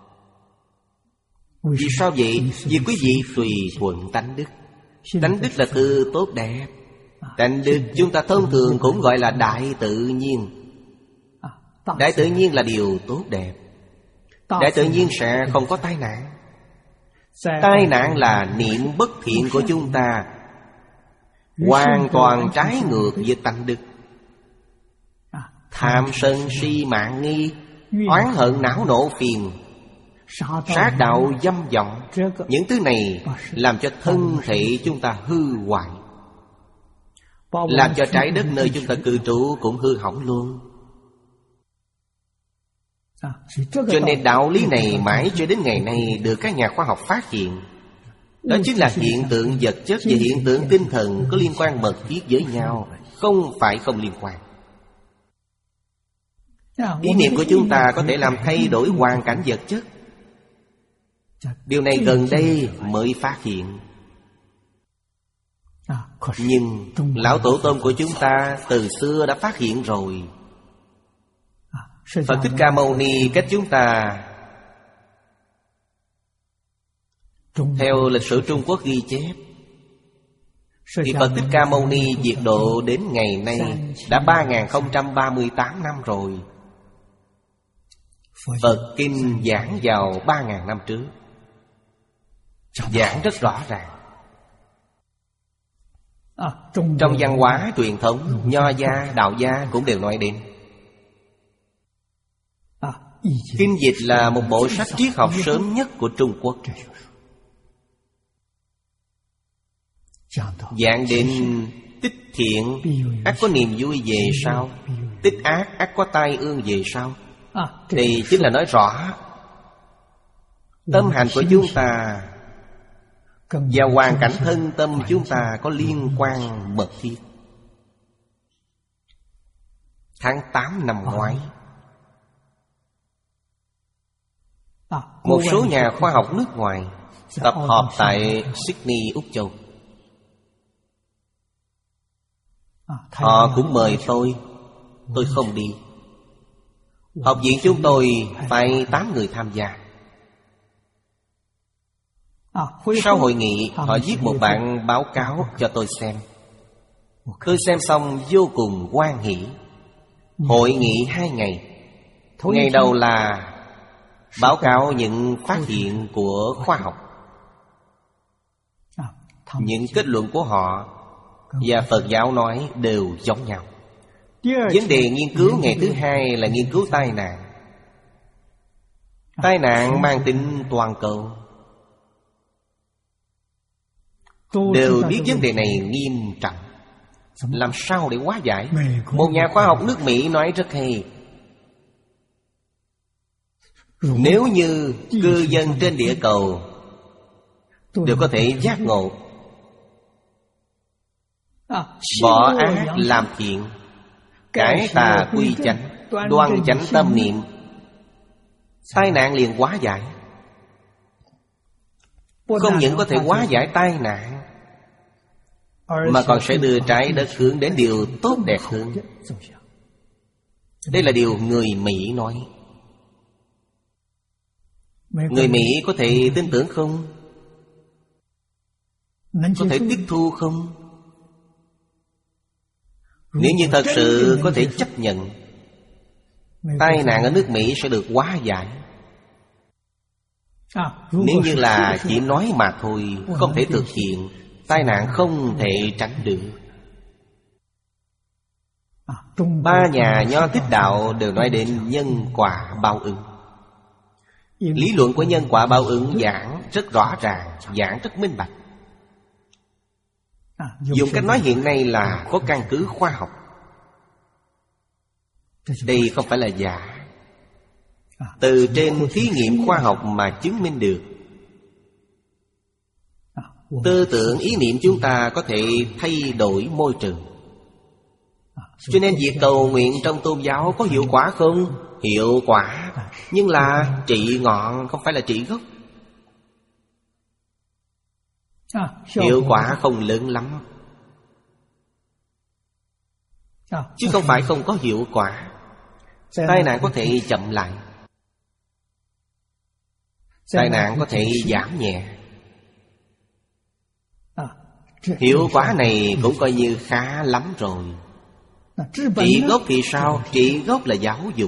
A: Vì sao vậy? Vì quý vị tùy thuận tánh đức. Tánh đức là từ tốt đẹp. Tánh đức chúng ta thông thường cũng gọi là đại tự nhiên. Đại tự nhiên là điều tốt đẹp. Đại tự nhiên sẽ không có tai nạn. Tai nạn là niệm bất thiện của chúng ta, hoàn toàn trái ngược với tánh đức. Tham sân si mạng nghi, oán hận não nộ phiền, sát đạo dâm vọng, những thứ này làm cho thân thể chúng ta hư hoại, làm cho trái đất nơi chúng ta cư trú cũng hư hỏng luôn. Cho nên đạo lý này mãi cho đến ngày nay được các nhà khoa học phát hiện. Đó chính là hiện tượng vật chất và hiện tượng tinh thần có liên quan mật thiết với nhau, không phải không liên quan. Ý niệm của chúng ta có thể làm thay đổi hoàn cảnh vật chất. Điều này gần đây mới phát hiện. Nhưng lão tổ tông của chúng ta từ xưa đã phát hiện rồi. Phật Thích Ca Mâu Ni cách chúng ta theo lịch sử Trung Quốc ghi chép, thì Phật Thích Ca Mâu Ni diệt độ đến ngày nay đã ba nghìn không trăm ba mươi tám năm rồi. Phật Kinh giảng vào ba nghìn năm trước, giảng rất rõ ràng. Trong văn hóa truyền thống, Nho gia, Đạo gia cũng đều nói đến. Kinh dịch là một bộ sách triết học sớm nhất của Trung Quốc. Giảng đến tích thiện ắt có niềm vui về sau, tích ác ắt có tai ương về sau. Thì chính là nói rõ tâm hành của chúng ta và hoàn cảnh thân tâm chúng ta có liên quan mật thiết. Tháng tám năm ngoái, một số nhà khoa học nước ngoài tập họp tại Sydney, Úc Châu. Họ cũng mời tôi, tôi không đi. Học viện chúng tôi phải tám người tham gia. Sau hội nghị, họ viết một bản báo cáo cho tôi xem. Tôi xem xong vô cùng hoan hỉ. Hội nghị hai ngày. Ngày đầu là báo cáo những phát hiện của khoa học, những kết luận của họ và Phật giáo nói đều giống nhau. Vấn đề nghiên cứu ngày thứ hai là nghiên cứu tai nạn. Tai nạn mang tính toàn cầu. Đều biết vấn đề này nghiêm trọng, làm sao để hóa giải. Một nhà khoa học nước Mỹ nói rất hay: nếu như cư dân trên địa cầu đều có thể giác ngộ, bỏ ác làm thiện, cải tà quy chánh, đoan chánh tâm niệm, tai nạn liền hóa giải. Không những có thể hóa giải tai nạn, mà còn sẽ đưa trái đất hướng đến điều tốt đẹp hơn. Đây là điều người Mỹ nói. Người Mỹ có thể tin tưởng không? Có thể tiếp thu không? Nếu như thật sự có thể chấp nhận, tai nạn ở nước Mỹ sẽ được hóa giải. Nếu như là chỉ nói mà thôi, không thể thực hiện, tai nạn không thể tránh được. Ba nhà Nho Thích Đạo đều nói đến nhân quả báo ứng. Lý luận của nhân quả báo ứng giảng rất rõ ràng, giảng rất minh bạch. Dùng cách nói hiện nay là có căn cứ khoa học. Đây không phải là giả. Từ trên thí nghiệm khoa học mà chứng minh được. Tư tưởng ý niệm chúng ta có thể thay đổi môi trường. Cho nên việc cầu nguyện trong tôn giáo có hiệu quả không? Hiệu quả, nhưng là trị ngọn, không phải là trị gốc. Hiệu quả không lớn lắm, chứ không phải không có hiệu quả. Tai nạn có thể chậm lại, tai nạn có thể giảm nhẹ. Hiệu quả này cũng coi như khá lắm rồi. Trị gốc thì sao? Trị gốc là giáo dục.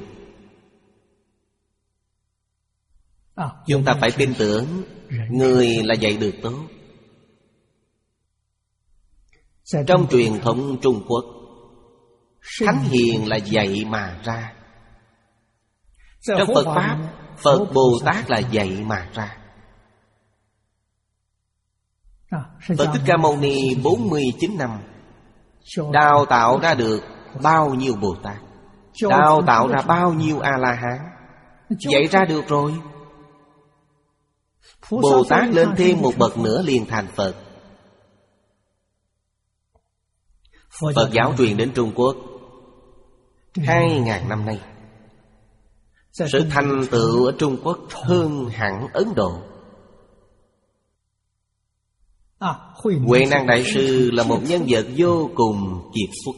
A: Chúng ta phải tin tưởng người là dạy được tốt. Trong truyền thống Trung Quốc, Thánh Hiền là dạy mà ra. Trong Phật Pháp, Phật Bồ Tát là dạy mà ra. Phật Thích Ca Mâu Ni bốn mươi chín năm đào tạo ra được bao nhiêu Bồ Tát, đào tạo ra bao nhiêu A-la-hán, dạy ra được rồi. Bồ Tát lên thêm một bậc nữa liền thành Phật. Phật giáo truyền đến Trung Quốc hai ngàn năm nay, sự thành tựu ở Trung Quốc hơn hẳn Ấn Độ. Huệ Năng Đại Sư là một nhân vật vô cùng kiệt xuất.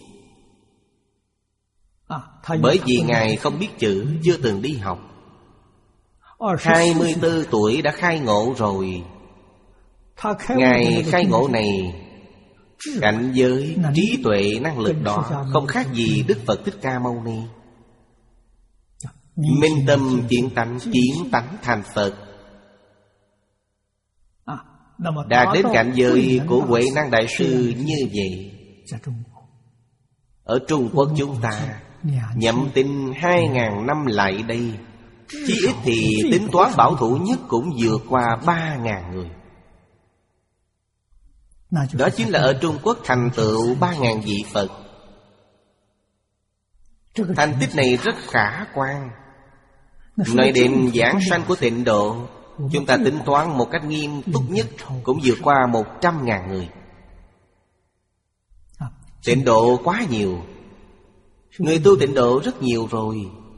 A: Bởi vì Ngài không biết chữ, chưa từng đi học. Hai mươi tư tuổi đã khai ngộ rồi. Ngài khai ngộ này, cảnh giới, trí tuệ, năng lực đó không khác gì Đức Phật Thích Ca Mâu Ni. Minh tâm kiến tánh, kiến tánh thành Phật. Đạt đến cảnh giới của Huệ Năng Đại Sư như vậy. Ở Trung Quốc chúng ta nhậm tin hai ngàn năm lại đây, chí ít thì tính toán bảo thủ nhất cũng vượt qua ba ngàn người. Đó chính là ở Trung Quốc thành tựu ba ngàn vị Phật. Thành tích này rất khả quan. Nói đến giảng sanh của Tịnh Độ, chúng ta tính toán một cách nghiêm túc nhất cũng vượt qua một trăm ngàn người. Tịnh Độ quá nhiều. Người tu Tịnh Độ rất nhiều rồi.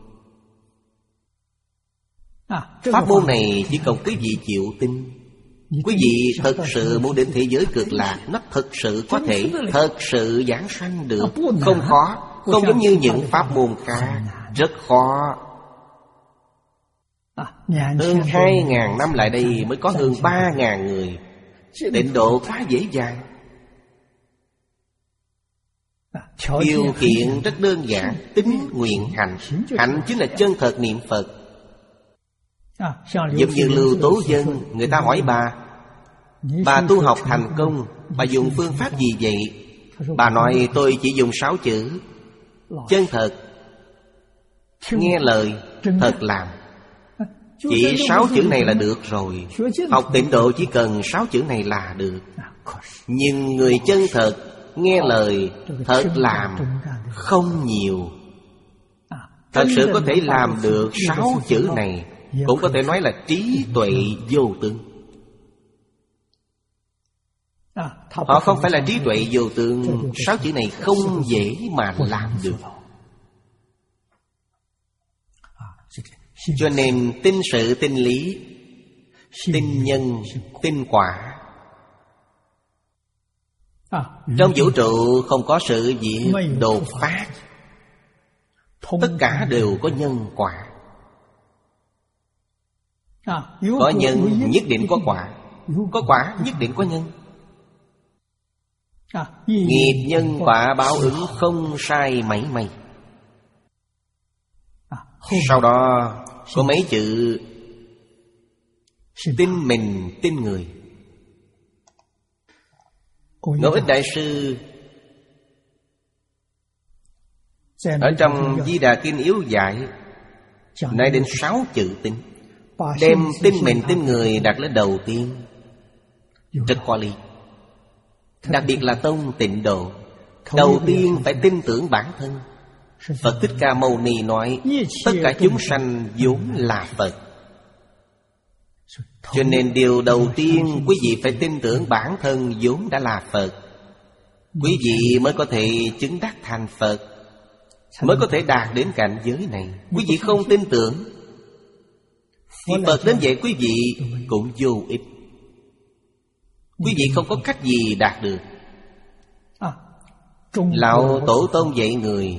A: Pháp môn này chỉ cần quý vị chịu tin. Quý vị thật sự muốn đến thế giới cực lạc, nó thật sự có thể, thật sự giảng sanh được. Không khó, không giống như những pháp môn khác, rất khó. Hơn hai ngàn năm lại đây mới có hơn ba ngàn người. Tịnh độ quá dễ dàng. Điều kiện rất đơn giản, tín nguyện hành. Hạnh chính là chân thật niệm Phật. Giống như Lưu Tố Dân, người ta hỏi bà, bà tu học thành công, bà dùng phương pháp gì vậy? Bà nói tôi chỉ dùng sáu chữ: chân thật, nghe lời, thật làm. Chỉ sáu chữ này là được rồi. Học Tịnh độ chỉ cần sáu chữ này là được. Nhưng người chân thật, nghe lời, thật làm không nhiều. Thật sự có thể làm được sáu chữ này, cũng có thể nói là trí tuệ vô tương. Họ không phải là trí tuệ vô tương. Sáu chữ này không dễ mà làm được. Cho nên tin sự tin lý, tin nhân, tin quả. Trong vũ trụ không có sự việc đột phát. Tất cả đều có nhân quả. Có nhân nhất định có quả, có quả nhất định có nhân. Nghiệp nhân quả báo ứng không sai mảy may. Sau đó có mấy chữ tin mình, tin người. Ngẫu Ích Đại Sư ở trong Di Đà Kinh Yếu Giải nói đến sáu chữ tin. Đem tin mình, tin người đặt lên đầu tiên, rất có lý. Đặc biệt là tông Tịnh độ, đầu tiên phải tin tưởng bản thân. Phật Thích Ca Mâu Ni nói tất cả chúng sanh vốn là Phật. Cho nên điều đầu tiên quý vị phải tin tưởng bản thân vốn đã là Phật. Quý vị mới có thể chứng đắc thành Phật, mới có thể đạt đến cảnh giới này. Quý vị không tin tưởng thì Phật đến vậy quý vị cũng vô ích. Quý vị không có cách gì đạt được. Lão Tổ Tông dạy người,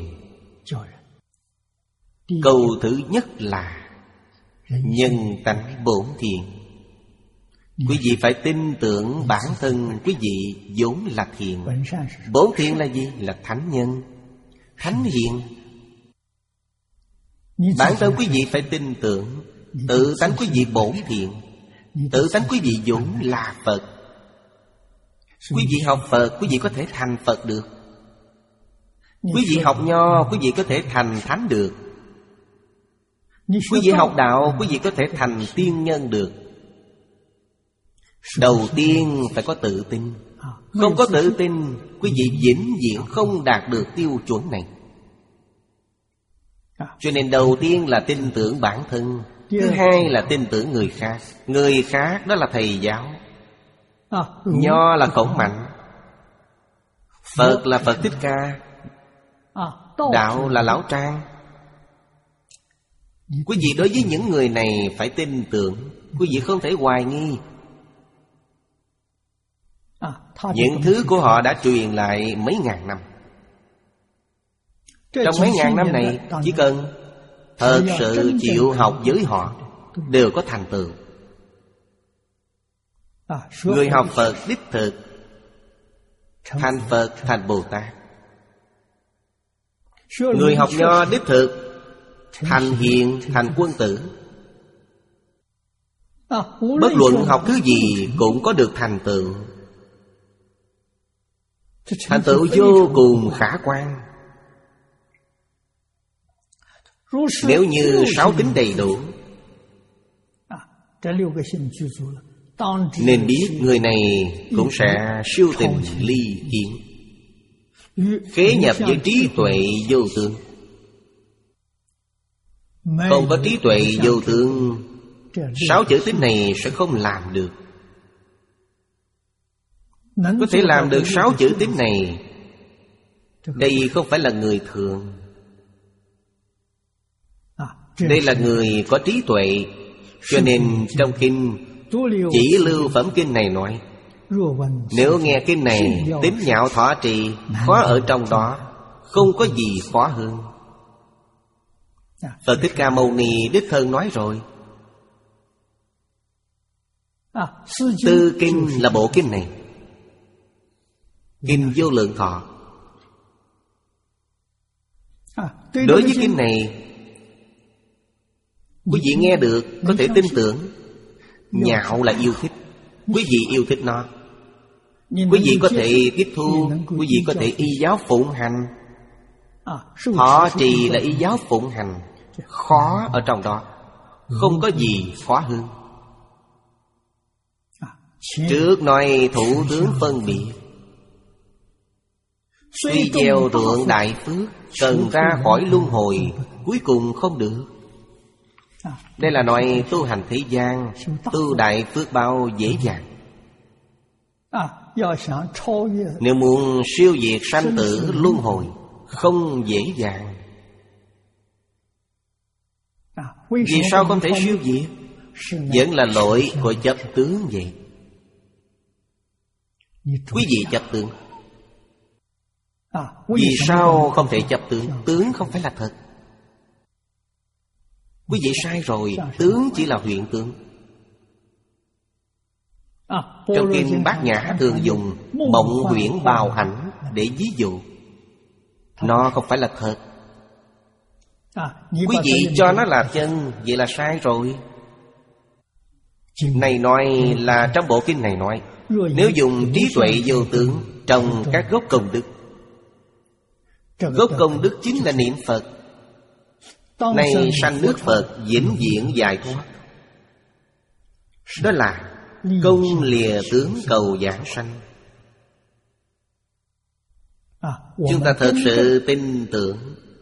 A: câu thứ nhất là nhân tánh bổn thiện. Quý vị phải tin tưởng bản thân quý vị vốn là thiện. Bổn thiện là gì? Là thánh nhân, thánh hiền. Bản thân quý vị phải tin tưởng tự tánh quý vị bổn thiện, tự tánh quý vị vốn là Phật. Quý vị học Phật, quý vị có thể thành Phật được. Quý vị học Nho, quý vị có thể thành Thánh được. Quý vị học Đạo, quý vị có thể thành tiên nhân được. Đầu tiên phải có tự tin. Không có tự tin, quý vị vĩnh viễn không đạt được tiêu chuẩn này. Cho nên đầu tiên là tin tưởng bản thân. Thứ hai là tin tưởng người khác. Người khác đó là thầy giáo. Nho là Khổng Mạnh, Phật là Phật Thích Ca, Đạo là Lão Trang. Quý vị đối với những người này phải tin tưởng. Quý vị không thể hoài nghi. Những thứ của họ đã truyền lại mấy ngàn năm. Trong mấy ngàn năm này, chỉ cần thật sự chịu học với họ, đều có thành tựu. Người học Phật đích thực thành Phật, thành Bồ Tát. Người học Nho đích thực thành hiền, thành quân tử. Bất luận học thứ gì cũng có được thành tựu. Thành tựu vô cùng khả quan. Nếu như sáu tính đầy đủ, nên biết người này cũng sẽ siêu tình ly kiến, khế nhập với trí tuệ vô tướng. Không có trí tuệ vô tướng, sáu chữ tính này sẽ không làm được. Có thể làm được sáu chữ tính này, đây không phải là người thường. Đây là người có trí tuệ. Cho nên trong kinh Chỉ Lưu Phẩm Kinh này nói, nếu nghe kinh này tín nhạo thọ trì, khó ở trong đó, không có gì khó hơn. Phật Thích Ca Mâu Ni đích thân nói rồi. Tư kinh là bộ kinh này, Kinh Vô Lượng Thọ. Đối với kinh này, quý vị nghe được có thể tin tưởng. Nhạo là yêu thích, quý vị yêu thích nó. Quý vị có thể tiếp thu, quý vị có thể y giáo phụng hành. Thọ trì là y giáo phụng hành, khó ở trong đó, không có gì khó hơn. Trước nói thủ tướng phân biệt, tuy gieo ruộng đại phước, cần ra khỏi luân hồi, cuối cùng không được. Đây là nói tu hành thế gian, tu đại phước bao dễ dàng. Nếu muốn siêu diệt sanh tử luân hồi, không dễ dàng. Vì sao không thể siêu diệt? Vẫn là lỗi của chấp tướng vậy. Quý vị chấp tướng. Vì sao không thể chấp tướng? Tướng không phải là thật. Quý vị sai rồi, tướng chỉ là hiện tượng. Trong kinh Bát Nhã thường dùng mộng huyễn bào ảnh để ví dụ. Nó không phải là thật. Quý vị cho nó là chân, vậy là sai rồi. Này nói là trong bộ kinh này nói, nếu dùng trí tuệ vô tướng trong các gốc công đức. Gốc công đức chính là niệm Phật. Nay sanh nước Phật vĩnh viễn giải thoát. Đó là công lìa tướng cầu giảng sanh. Chúng ta thật sự tin tưởng.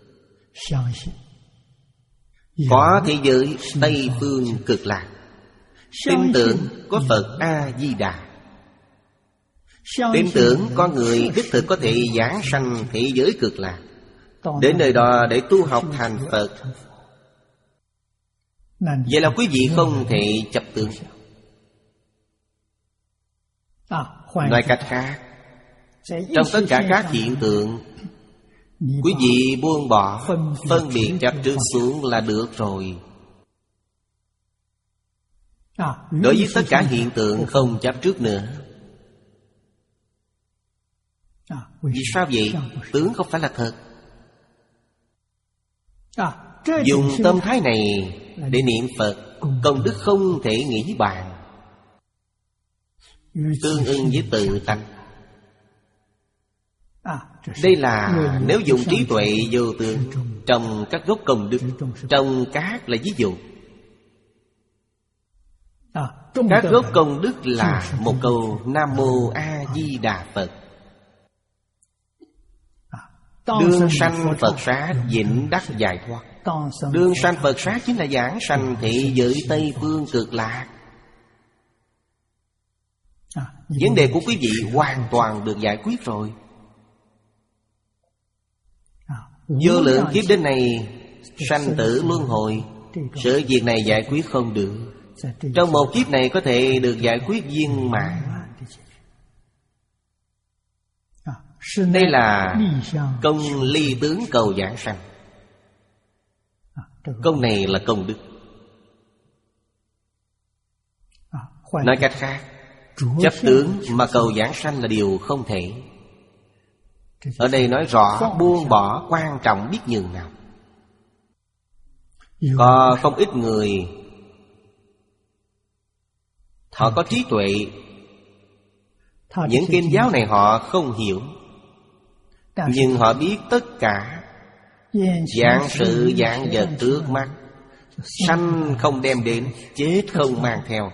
A: Có thế giới Tây Phương Cực Lạc, tin tưởng có Phật A-di-đà, tin tưởng có người đích thực có thể giảng sanh thế giới Cực Lạc, đến nơi đó để tu học thành Phật. Vậy là quý vị không thể chấp tướng. Nói cách khác, trong tất cả các hiện tượng, quý vị buông bỏ phân biệt chấp trước xuống là được rồi. Đối với tất cả hiện tượng không chấp trước nữa. Vì sao vậy? Tướng không phải là thật. Dùng tâm thái này để niệm Phật, công đức không thể nghĩ bàn, tương ưng với tự tánh. Đây là nếu dùng trí tuệ vô tướng trong các gốc công đức, trong các là ví dụ. Các gốc công đức là một câu Nam Mô A Di Đà Phật. Đương sanh Phật sát vĩnh đắc giải thoát. Đương sanh Phật sát chính là giảng sanh thị giới Tây Phương Cực Lạc. Vấn đề của quý vị hoàn toàn được giải quyết rồi. Vô lượng kiếp đến này sanh tử luân hồi, sự việc này giải quyết không được. Trong một kiếp này có thể được giải quyết viên mãn. Đây là công ly tướng cầu giảng sanh. Công này là công đức. Nói cách khác, chấp tướng mà cầu giảng sanh là điều không thể. Ở đây nói rõ buông bỏ quan trọng biết nhường nào. Có không ít người họ có trí tuệ, những kinh giáo này họ không hiểu, nhưng họ biết tất cả dạng sự dạng vật trước mắt. Sanh không đem đến, chết không mang theo.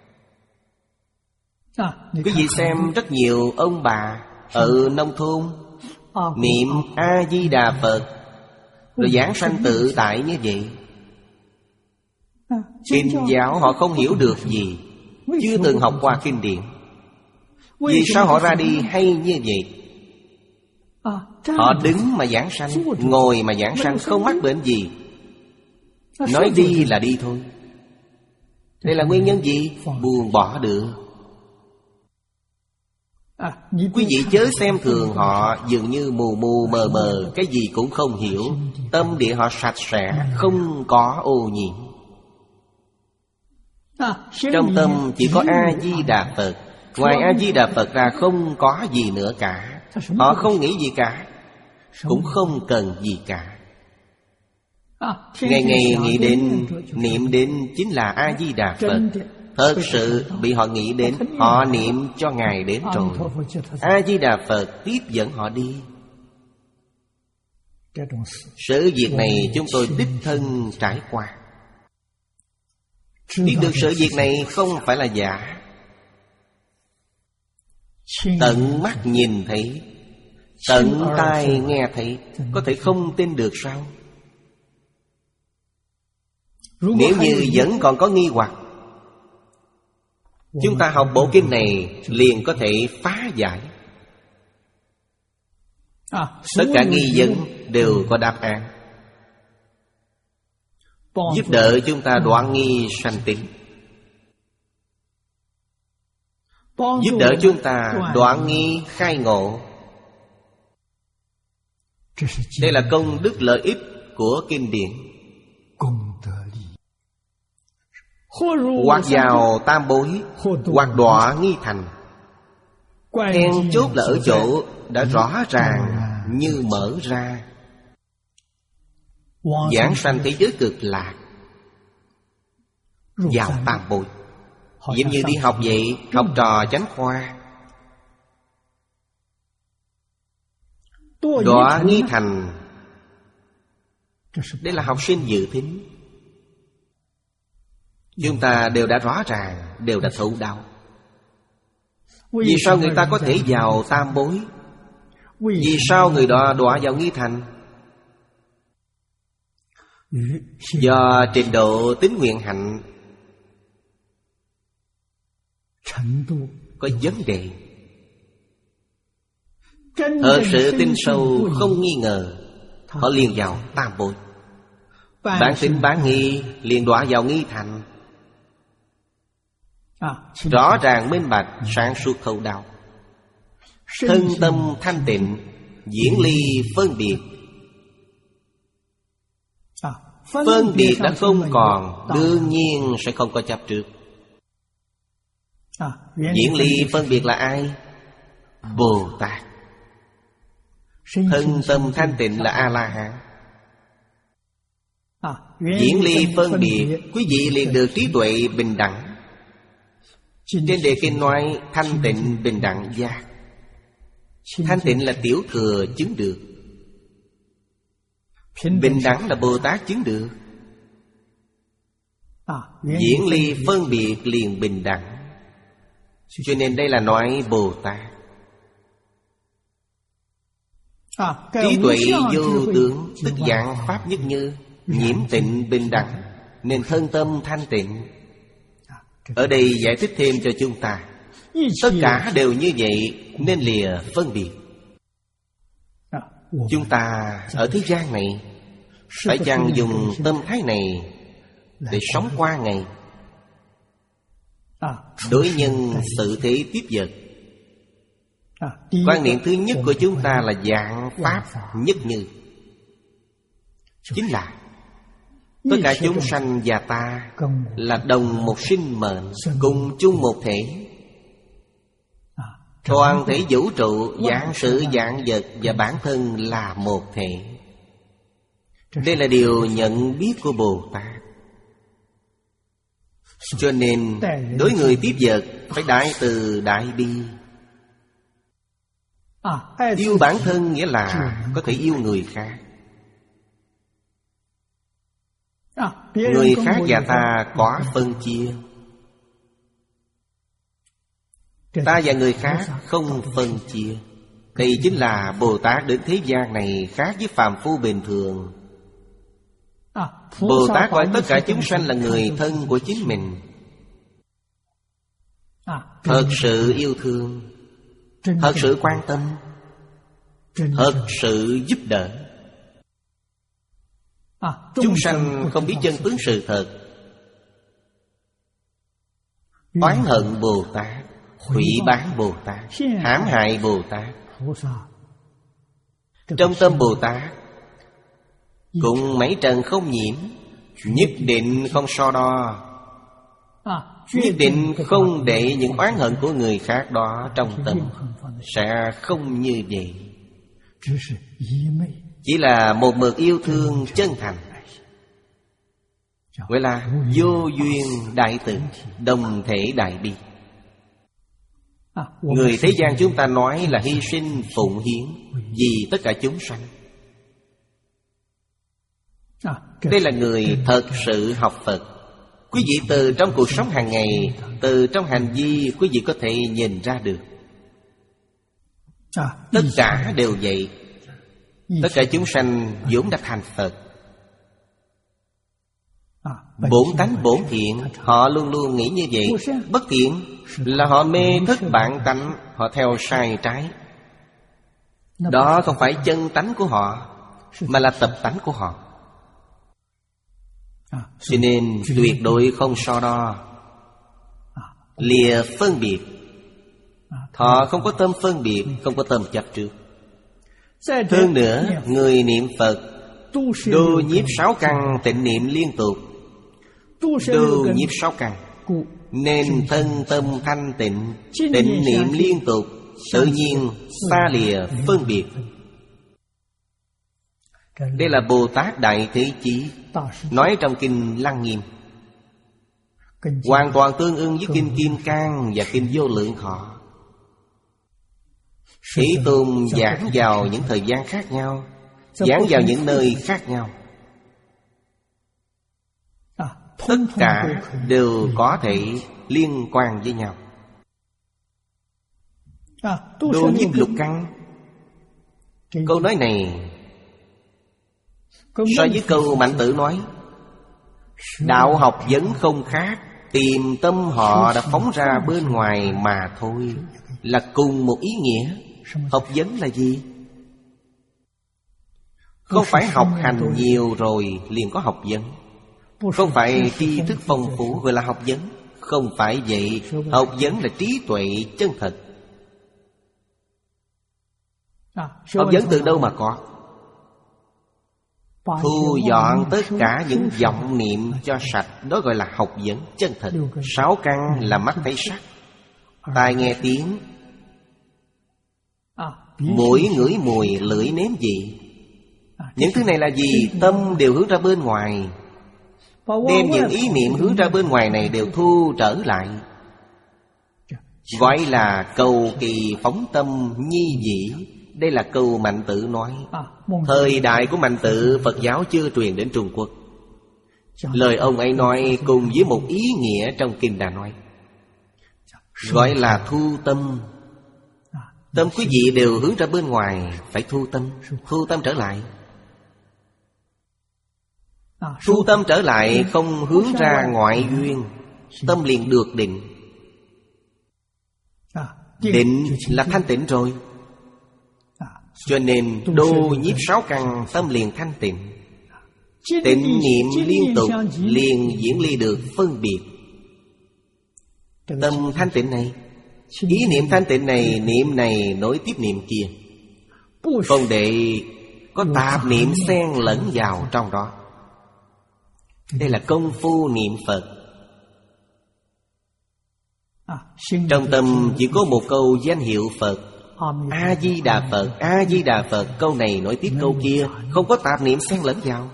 A: Quý vị xem rất nhiều ông bà ở nông thôn niệm A-di-đà Phật rồi giảng sanh tự tại như vậy. Kinh giáo họ không hiểu được gì, chưa từng học qua kinh điển. Vì sao họ ra đi hay như vậy? Họ đứng mà giảng sanh, ngồi mà giảng sanh, không mắc bệnh gì. Nói đi là đi thôi. Đây là nguyên nhân gì? Buông bỏ được. Quý vị chớ xem thường họ dường như mù mù mờ mờ, cái gì cũng không hiểu. Tâm địa họ sạch sẽ, không có ô nhiễm. Trong tâm chỉ có A-di-đà Phật. Ngoài A-di-đà Phật ra không có gì nữa cả. Họ không nghĩ gì cả, cũng không cần gì cả. Ngày ngày nghĩ đến, niệm đến chính là A-di-đà Phật. Thật sự bị họ nghĩ đến, họ niệm cho Ngài đến rồi. A-di-đà Phật tiếp dẫn họ đi. Sự việc này chúng tôi đích thân trải qua. Biết được sự việc này không phải là giả. Tận mắt nhìn thấy, tận tai nghe thấy, có thể không tin được sao? Nếu như vẫn còn có nghi hoặc, chúng ta học bộ kinh này liền có thể phá giải. Tất cả nghi vấn đều có đáp án, giúp đỡ chúng ta đoạn nghi sanh tín, giúp đỡ chúng ta đoạn nghi khai ngộ. Đây là công đức lợi ích của kinh điển. Hoặc vào tam bối, hoặc đọa nghi thành. Then chốt là ở chỗ đã rõ ràng như mở ra. Giảng sanh thế giới cực lạc, vào tam bối. Giống như đi học vậy, học trò chánh khoa. Đọa nghi thành, đây là học sinh dự thính. Chúng ta đều đã rõ ràng, đều đã thấu đáo. Vì sao người ta có thể vào tam bối? Vì sao người đó đọa vào nghi thành? Do trình độ tín nguyện hạnh có vấn đề. Thật sự tin sâu không nghi ngờ, họ liền vào tam bối. Bản tính bán nghi liền đọa vào nghi thành. Rõ ràng minh bạch, sáng suốt thấu đạo. Thân tâm thanh tịnh, diễn ly phân biệt. Phân biệt đã không còn, đương nhiên sẽ không có chấp trước. Diễn ly phân biệt là ai? Bồ Tát. Thân tâm thanh tịnh là A-la-hán. Diễn ly phân biệt, quý vị liền được trí tuệ bình đẳng. Trên đề kinh nói thanh tịnh bình đẳng giác. Thanh tịnh là tiểu thừa chứng được, bình đẳng là Bồ Tát chứng được. Diễn ly phân biệt liền bình đẳng. Cho nên đây là nói Bồ Tát. Trí tuệ vô tướng, tức dạng pháp nhất như, nhiễm tịnh bình đẳng, nên thân tâm thanh tịnh. Ở đây giải thích thêm cho chúng ta, tất cả đều như vậy nên lìa phân biệt. Chúng ta ở thế gian này phải chăng dùng tâm thái này để sống qua ngày, đối nhân xử thế tiếp vật, Quan niệm thứ nhất của chúng ta là vạn pháp nhất như, chính là tất cả chúng sanh và ta là đồng một sinh mệnh, cùng chung một thể. Toàn thể vũ trụ, vạn sự vạn vật và bản thân là một thể. Đây là điều nhận biết của Bồ Tát. Cho nên đối người tiếp vật phải đại từ đại bi. Yêu bản thân nghĩa là có thể yêu người khác. Người khác và ta có phân chia, ta và người khác không phân chia. Đây chính là Bồ Tát đến thế gian này khác với phàm phu bình thường. Bồ Tát gọi tất cả chúng sanh là người thân của chính mình, thật sự yêu thương, thật sự quan tâm, thật sự giúp đỡ. Chúng sanh không biết chân tướng sự thật, oán hận Bồ Tát, hủy bán Bồ Tát, hãm hại Bồ Tát. Trong tâm Bồ Tát cũng mấy trần không nhiễm, nhất định không so đo, nhất định không để những oán hận của người khác đó trong tâm. Sẽ không như vậy. Chỉ là một mực yêu thương chân thành, gọi là vô duyên đại từ, đồng thể đại bi. Người thế gian chúng ta nói là hy sinh phụng hiến vì tất cả chúng sanh. Đây là người thật sự học Phật. Quý vị từ trong cuộc sống hàng ngày, từ trong hành vi, quý vị có thể nhìn ra được. Tất cả đều vậy. Tất cả chúng sanh vốn đã thành Phật. Bổn tánh bổn thiện, họ luôn luôn nghĩ như vậy. Bất thiện là họ mê thức bản tánh, họ theo sai trái. Đó không phải chân tánh của họ, mà là tập tánh của họ. Cho nên tuyệt đối không so đo, lìa phân biệt. Họ không có tâm phân biệt, không có tâm chấp trước. Hơn nữa, người niệm Phật đô nhiếp sáu căn tịnh niệm liên tục. Đô nhiếp sáu căn nên thân tâm thanh tịnh, tịnh niệm liên tục, tự nhiên xa lìa phân biệt. Đây là Bồ Tát Đại Thế Chí nói trong Kinh Lăng Nghiêm, hoàn toàn tương ưng với Kinh Kim Cang và Kinh Vô Lượng Thọ. Thế Tôn giảng vào những thời gian khác nhau, giảng vào những nơi khác nhau. Tất cả đều có thể liên quan với nhau. Đô nhiếp lục căn, câu nói này so với câu Mạnh Tử nói đạo học vẫn không khác, tìm tâm họ đã phóng ra bên ngoài mà thôi, là cùng một ý nghĩa. Học vấn là gì? Không phải học hành nhiều rồi liền có học vấn, không phải tri thức phong phú gọi là học vấn. Không phải vậy. Học vấn là trí tuệ chân thật. Học vấn từ đâu mà có? Thu dọn tất cả những vọng niệm cho sạch, đó gọi là học vấn chân thật. Sáu căn là mắt thấy sắc, tai nghe tiếng, mũi ngửi mùi, lưỡi nếm vị. Những thứ này là gì? Tâm đều hướng ra bên ngoài. Đem những ý niệm hướng ra bên ngoài này đều thu trở lại, gọi là cầu kỳ phóng tâm nhi dĩ. Đây là câu Mạnh Tử nói. Thời đại của Mạnh Tử, Phật giáo chưa truyền đến Trung Quốc. Lời ông ấy nói cùng với một ý nghĩa trong kinh đã nói, gọi là thu tâm. Tâm quý vị đều hướng ra bên ngoài, phải thu tâm. Thu tâm trở lại. Thu tâm trở lại, không hướng ra ngoại duyên, tâm liền được định. Định là thanh tịnh rồi. Cho nên đô nhiếp sáu căn, tâm liền thanh tịnh. Tịnh niệm liên tục, liền diễn ly được phân biệt. Tâm thanh tịnh này Ý niệm thanh tịnh này, niệm này nối tiếp niệm kia, không để có tạp niệm xen lẫn vào trong đó. Đây là công phu niệm Phật. Trong tâm chỉ có một câu danh hiệu Phật, A-di-đà Phật, A-di-đà Phật. Câu này nối tiếp câu kia, không có tạp niệm xen lẫn vào.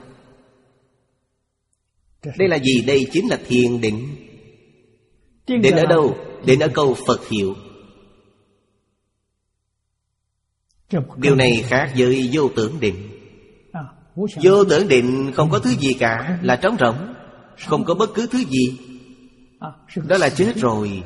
A: Đây là gì? Đây chính là thiền định. Định ở đâu? Định ở câu Phật hiệu. Điều này khác với vô tưởng định. Vô tưởng định không có thứ gì cả, là trống rỗng, không có bất cứ thứ gì. Đó là chết rồi.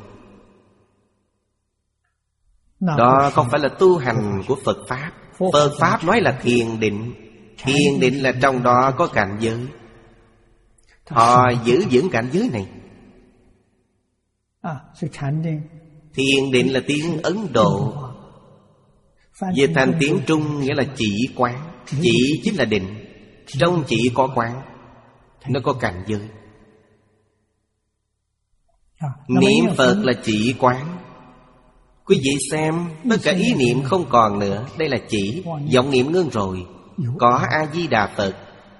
A: Đó không phải là tu hành của Phật Pháp. Phật Pháp nói là thiền định. Thiền định là trong đó có cảnh giới. Họ giữ vững cảnh giới này. Thiền định là tiếng Ấn Độ, về thành tiếng Trung nghĩa là chỉ quán. Chỉ chính là định. Trong chỉ có quán, nó có cảnh giới. Niệm Phật là chỉ quán. Quý vị xem, tất cả ý niệm không còn nữa. Đây là chỉ, vọng niệm ngưng rồi. Có A-di-đà Phật.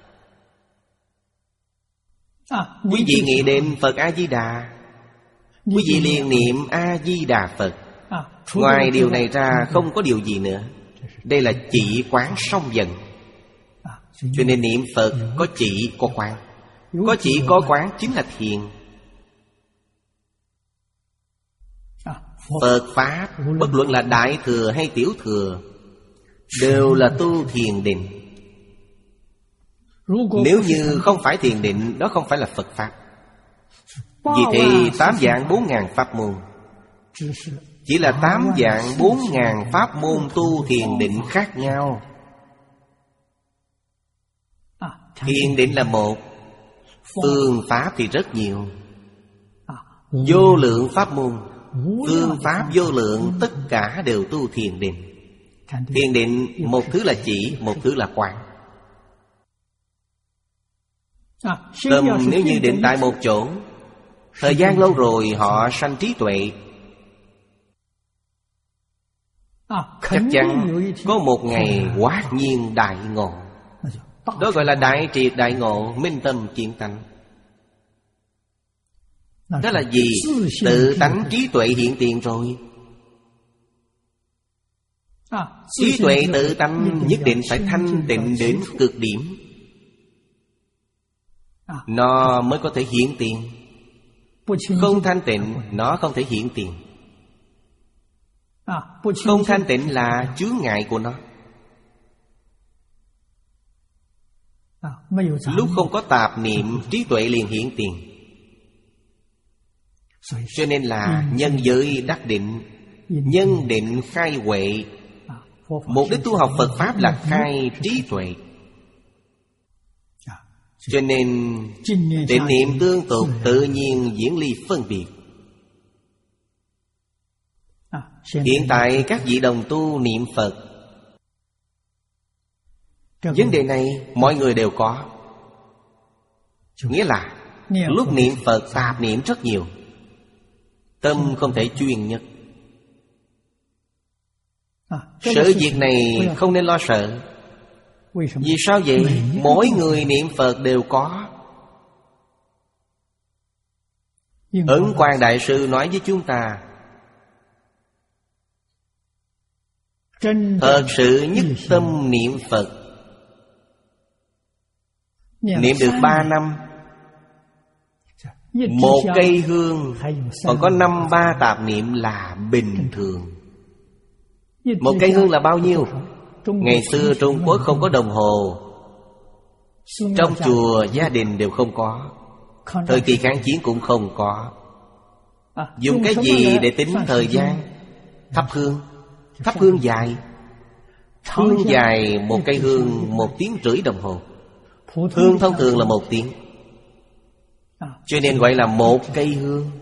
A: Quý vị nghĩ đến Phật A-di-đà, quý vị liền niệm A-di-đà Phật. Ngoài điều này ra không có điều gì nữa. Đây là chỉ quán song dần. Cho nên niệm Phật có chỉ có quán. Có chỉ có quán chính là thiền. Phật Pháp, bất luận là Đại Thừa hay Tiểu Thừa, đều là tu thiền định. Nếu như không phải thiền định, đó không phải là Phật Pháp. Vì thế tám vạn bốn ngàn pháp môn chỉ là tám vạn bốn ngàn pháp môn tu thiền định khác nhau. Thiền định là một, phương pháp thì rất nhiều. Vô lượng pháp môn, phương pháp vô lượng, tất cả đều tu thiền định. Thiền định một thứ là chỉ, một thứ là quán. Tâm nếu như định tại một chỗ, thời gian lâu rồi họ sanh trí tuệ. Chắc chắn có một ngày hoát nhiên đại ngộ. Đó gọi là đại triệt đại ngộ, minh tâm kiến tánh. Đó là gì? Tự tánh trí tuệ hiện tiền rồi. Trí tuệ tự tánh nhất định phải thanh tịnh đến cực điểm, nó mới có thể hiện tiền. Không thanh tịnh, nó không thể hiện tiền. Không thanh tịnh là chướng ngại của nó. Lúc không có tạp niệm, trí tuệ liền hiện tiền. Cho nên là nhân giới đắc định, nhân định khai huệ. Mục đích tu học Phật Pháp là khai trí tuệ. Cho nên định niệm tương tục, tự nhiên diễn ly phân biệt. Hiện tại các vị đồng tu niệm Phật, vấn đề này mọi người đều có. Nghĩa là lúc niệm Phật tạp niệm rất nhiều, tâm không thể chuyên nhất. Sự việc này không nên lo sợ. Vì sao vậy? Mỗi người niệm Phật đều có. Ấn Quang Đại Sư nói với chúng ta, thật sự nhất tâm niệm Phật, niệm được ba năm, một cây hương, còn có năm ba tạp niệm là bình thường. Một cây hương là bao nhiêu? Ngày xưa Trung Quốc không có đồng hồ, trong chùa gia đình đều không có, thời kỳ kháng chiến cũng không có. Dùng cái gì để tính thời gian? Thắp hương. Thắp hương dài. Hương dài một cây hương một tiếng rưỡi đồng hồ. Hương thông thường là một tiếng, cho nên gọi là một cây hương.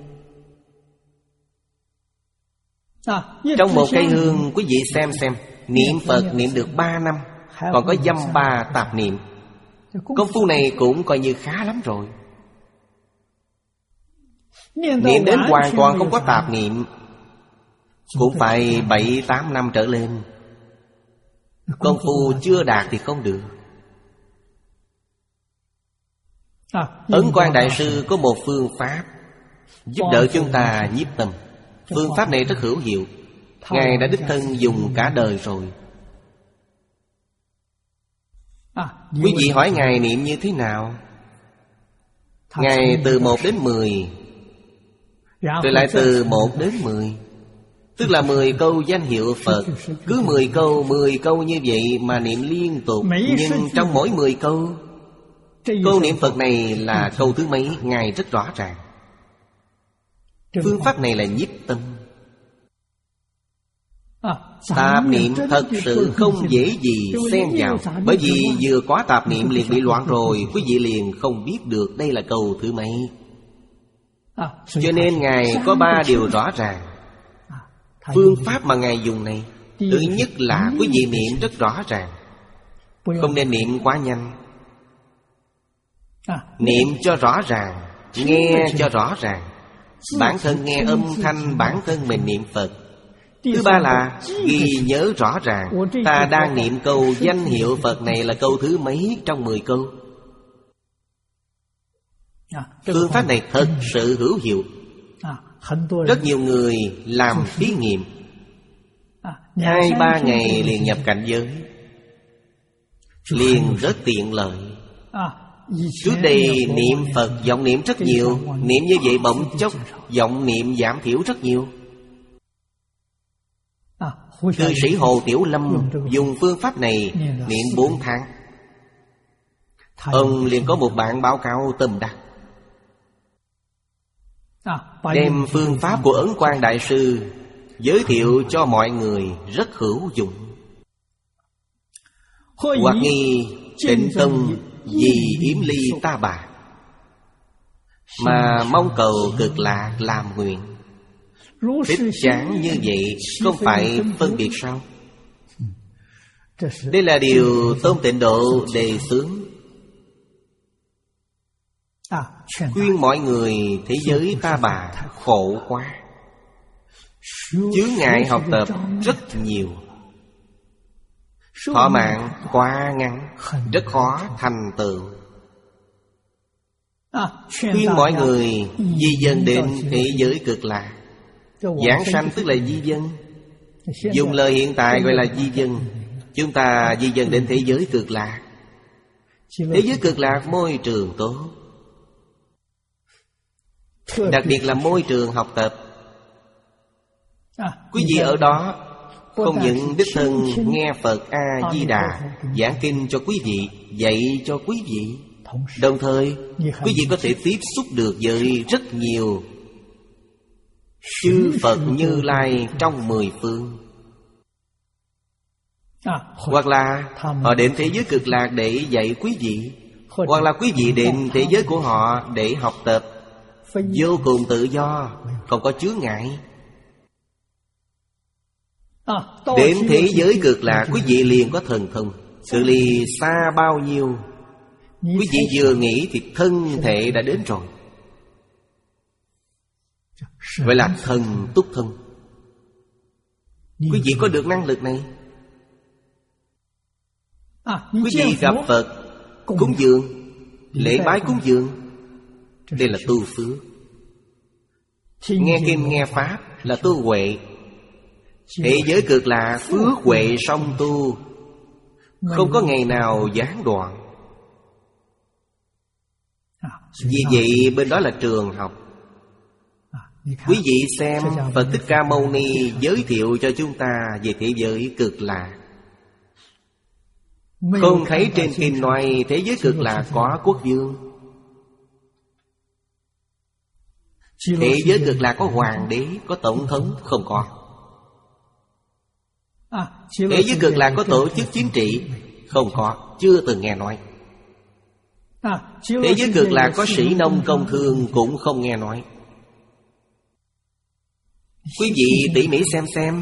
A: Trong một cây hương, quý vị xem xem, niệm Phật niệm được ba năm, còn có dăm ba tạp niệm. Công phu này cũng coi như khá lắm rồi. Niệm đến hoàn toàn không có tạp niệm, cũng phải bảy tám năm trở lên. Công phu chưa đạt thì không được. Ấn Quang Đại Sư có một phương pháp giúp đỡ chúng ta nhiếp tâm. Phương pháp này rất hữu hiệu. Ngài đã đích thân dùng cả đời rồi. Quý vị hỏi Ngài niệm như thế nào? Ngài từ một đến mười, rồi lại từ một đến mười, tức là mười câu danh hiệu Phật. Cứ mười câu, mười câu như vậy mà niệm liên tục. Nhưng trong mỗi mười câu, câu niệm Phật này là câu thứ mấy, Ngài rất rõ ràng. Phương pháp này là nhiếp tâm. Tạp niệm thật sự không dễ gì xen vào. Bởi vì vừa có tạp niệm liền bị loạn rồi, quý vị liền không biết được đây là câu thứ mấy. Cho nên Ngài có ba điều rõ ràng. Phương pháp mà Ngài dùng này, thứ nhất là quý vị niệm rất rõ ràng, không nên niệm quá nhanh. Niệm cho rõ ràng, nghe cho rõ ràng. Bản thân nghe âm thanh, bản thân mình niệm Phật. Thứ ba là ghi nhớ rõ ràng, ta đang niệm câu danh hiệu Phật này là câu thứ mấy trong mười câu. Phương pháp này thật sự hữu hiệu. Rất nhiều người làm thí nghiệm, hai ba ngày liền nhập cảnh giới, liền rất tiện lợi. Trước đây niệm Phật vọng niệm rất nhiều, niệm như vậy bỗng chốc vọng niệm giảm thiểu rất nhiều. Cư sĩ Hồ Tiểu Lâm dùng phương pháp này niệm bốn tháng, ông liền có một bản báo cáo tâm đắc, đem phương pháp của Ấn Quang Đại Sư giới thiệu cho mọi người rất hữu dụng. Hoặc nghi Tịnh Tông vì yếm ly ta bà, mà mong cầu cực lạc làm nguyện. Thích chán như vậy không phải phân biệt sao? Đây là điều Tôn Tịnh Độ đề xướng, khuyên mọi người thế giới ta bà khổ quá, chướng ngại học tập rất nhiều, thọ mạng quá ngắn, rất khó thành tựu. Khuyên mọi người di dân đến thế giới cực lạc. Giảng sanh tức là di dân, dùng lời hiện tại gọi là di dân. Chúng ta di dân đến thế giới cực lạc. Thế giới cực lạc môi trường tốt, đặc biệt là môi trường học tập. Quý vị ở đó không những đích thân nghe Phật A-di-đà giảng kinh cho quý vị, dạy cho quý vị, đồng thời quý vị có thể tiếp xúc được với rất nhiều chư Phật Như Lai trong mười phương. Hoặc là họ đến thế giới cực lạc để dạy quý vị, hoặc là quý vị đến thế giới của họ để học tập, vô cùng tự do, không có chướng ngại. Đến thế giới cực lạc quý vị liền có thần thông. Cự ly xa bao nhiêu, quý vị vừa nghĩ thì thân thể đã đến rồi. Vậy là thần túc thân. Quý vị có được năng lực này. Quý vị gặp Phật, cúng dường, lễ bái cúng dường, đây là tu phước. Nghe kinh nghe pháp là tu huệ. Thế giới cực lạc phước huệ song tu, không có ngày nào gián đoạn. Vì vậy bên đó là trường học. Quý vị xem Phật Thích Ca Mâu Ni giới thiệu cho chúng ta về thế giới cực lạc. Không thấy trên kinh nói thế giới cực lạc có quốc vương, thế giới cực lạc có hoàng đế, có tổng thống, không có. Thế giới cực lạc có tổ chức chính trị, không có, chưa từng nghe nói. Thế giới cực lạc có sĩ nông công thương, cũng không nghe nói. Quý vị tỉ mỉ xem xem.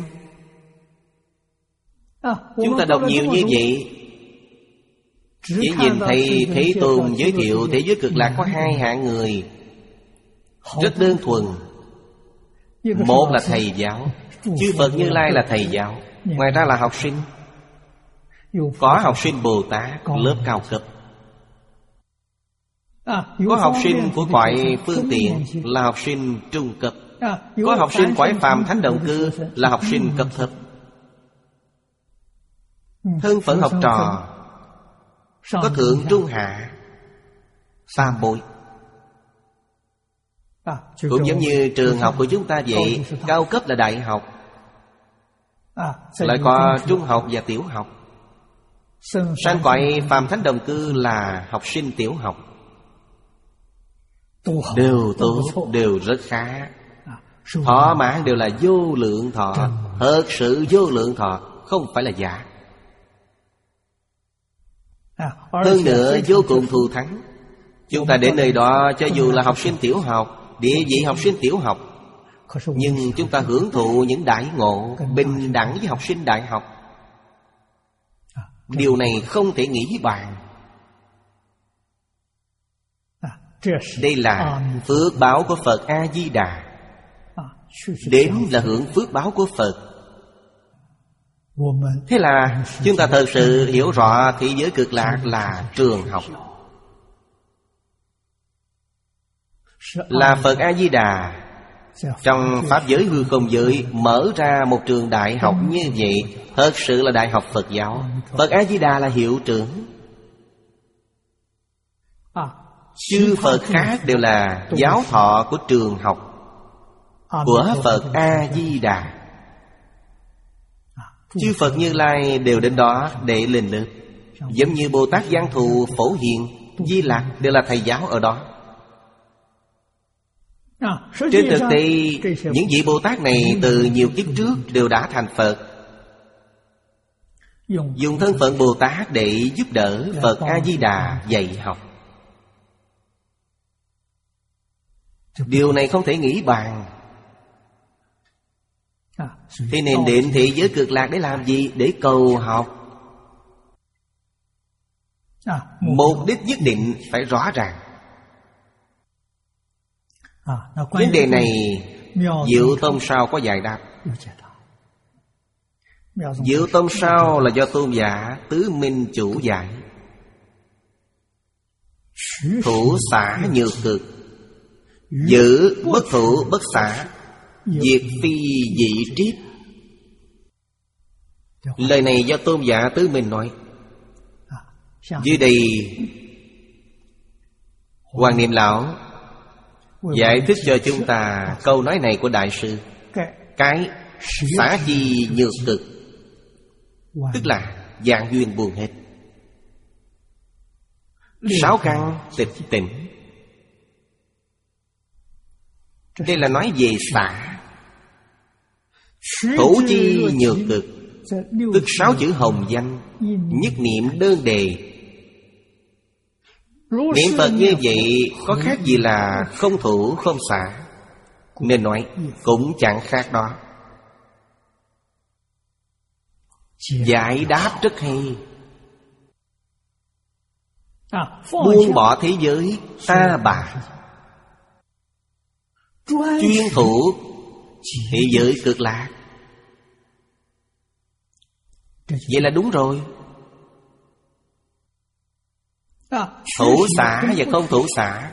A: Chúng ta đọc nhiều như vậy, chỉ nhìn thấy Thế Tôn giới thiệu thế giới cực lạc có hai hạng người, rất đơn thuần. Một là thầy giáo, Chư Phật Như Lai là thầy giáo, ngoài ra là học sinh. Có học sinh Bồ Tát lớp cao cấp, có học sinh của cõi phương tiện là học sinh trung cấp, có học sinh cõi phàm thánh động cư là học sinh cấp thấp. Thân phận học trò có thượng trung hạ tam bối. Cũng giống như trường học của chúng ta vậy, cao cấp là đại học, lại có trung học và tiểu học. Sang cõi phàm thánh đồng cư là học sinh tiểu học, đều tốt, đều rất khá. Thọ mạng đều là vô lượng thọ, thật sự vô lượng thọ, không phải là giả. Hơn nữa vô cùng thù thắng. Chúng ta đến nơi đó, cho dù là học sinh tiểu học, địa vị học sinh tiểu học, nhưng chúng ta hưởng thụ những đại ngộ bình đẳng với học sinh đại học. Điều này không thể nghĩ bàn. Đây là phước báo của Phật A-di-đà. Đến là hưởng phước báo của Phật. Thế là chúng ta thật sự hiểu rõ thế giới cực lạc là trường học, là Phật A-di-đà trong Pháp giới hư không giới mở ra một trường đại học như vậy. Thật sự là đại học Phật giáo. Phật A-di-đà là hiệu trưởng. Chư Phật khác đều là giáo thọ của trường học của Phật A-di-đà. Chư Phật Như Lai đều đến đó để lên lớp. Giống như Bồ Tát Giang Thù, Phổ Hiền, Di Lặc đều là thầy giáo ở đó. Trên thực tế, những vị Bồ Tát này từ nhiều kiếp trước đều đã thành Phật, dùng thân phận Bồ Tát để giúp đỡ Phật A-di-đà dạy học. Điều này không thể nghĩ bàn. Thế nên đến thế giới cực lạc để làm gì? Để cầu học. Mục đích nhất định phải rõ ràng. Vấn đề này Diệu Tông Sao có giải đáp. Diệu Tông Sao là do tôn giả Tứ Minh chủ giải. Thủ xả nhược cực, giữ bất thủ bất xả, diệt phi dị triết. Lời này do tôn giả Tứ Minh nói. Dưới đây Hoàng Niệm Lão giải thích cho chúng ta câu nói này của Đại sư. Cái xả chi nhược cực, tức là dạng duyên buông hết. Sáu căn tịch tịnh. Đây là nói về xả. Thủ chi nhược cực, tức sáu chữ hồng danh, nhất niệm đơn đề. Niệm Phật như vậy có khác gì là không thủ không xả? Nên nói cũng chẳng khác đó. Giải đáp rất hay. Buông bỏ thế giới ta bà, chuyên thủ thế giới cực lạc. Vậy là đúng rồi. Thủ xả và không thủ xả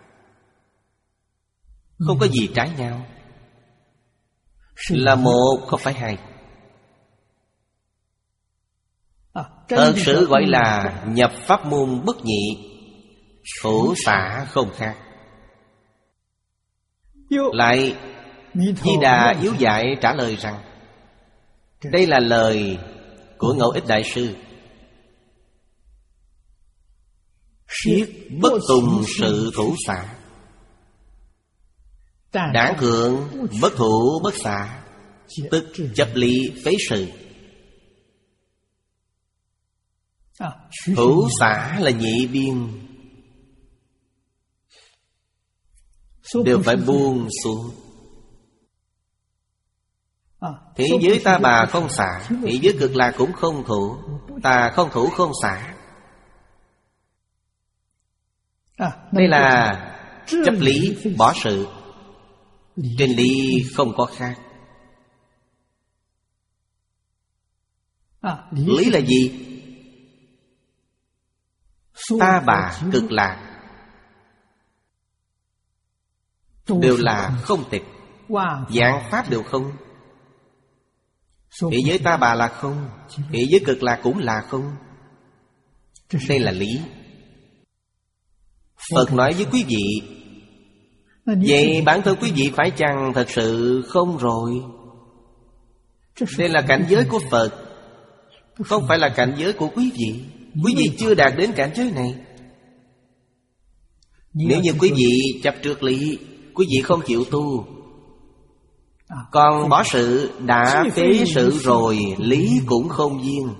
A: không có gì trái nhau, là một không phải hai. Thật sự gọi là nhập pháp môn bất nhị. Thủ xả không khác. Lại Di Đà yếu dạy trả lời rằng, đây là lời của Ngẫu Ích Đại Sư: siết bất tùng sự thủ xả, đảng thượng bất thủ bất xả, tức chấp lý phế sự. Thủ xả là nhị biên, đều phải buông xuống. Thế giới ta bà không xả, thế giới cực lạc cũng không thủ. Ta không thủ không xả. Đây là chấp lý bỏ sự. Trên lý không có khác. Lý là gì? Ta bà cực lạc đều là không tịch, vạn pháp đều không. Thế giới ta bà là không, thế giới cực lạc cũng là không. Đây là lý. Phật nói với quý vị, vậy bản thân quý vị phải chăng thật sự không rồi? Đây là cảnh giới của Phật, không phải là cảnh giới của quý vị. Quý vị chưa đạt đến cảnh giới này. Nếu như quý vị chấp trước lý, quý vị không chịu tu, còn bỏ sự đã phế sự rồi, lý cũng không viên.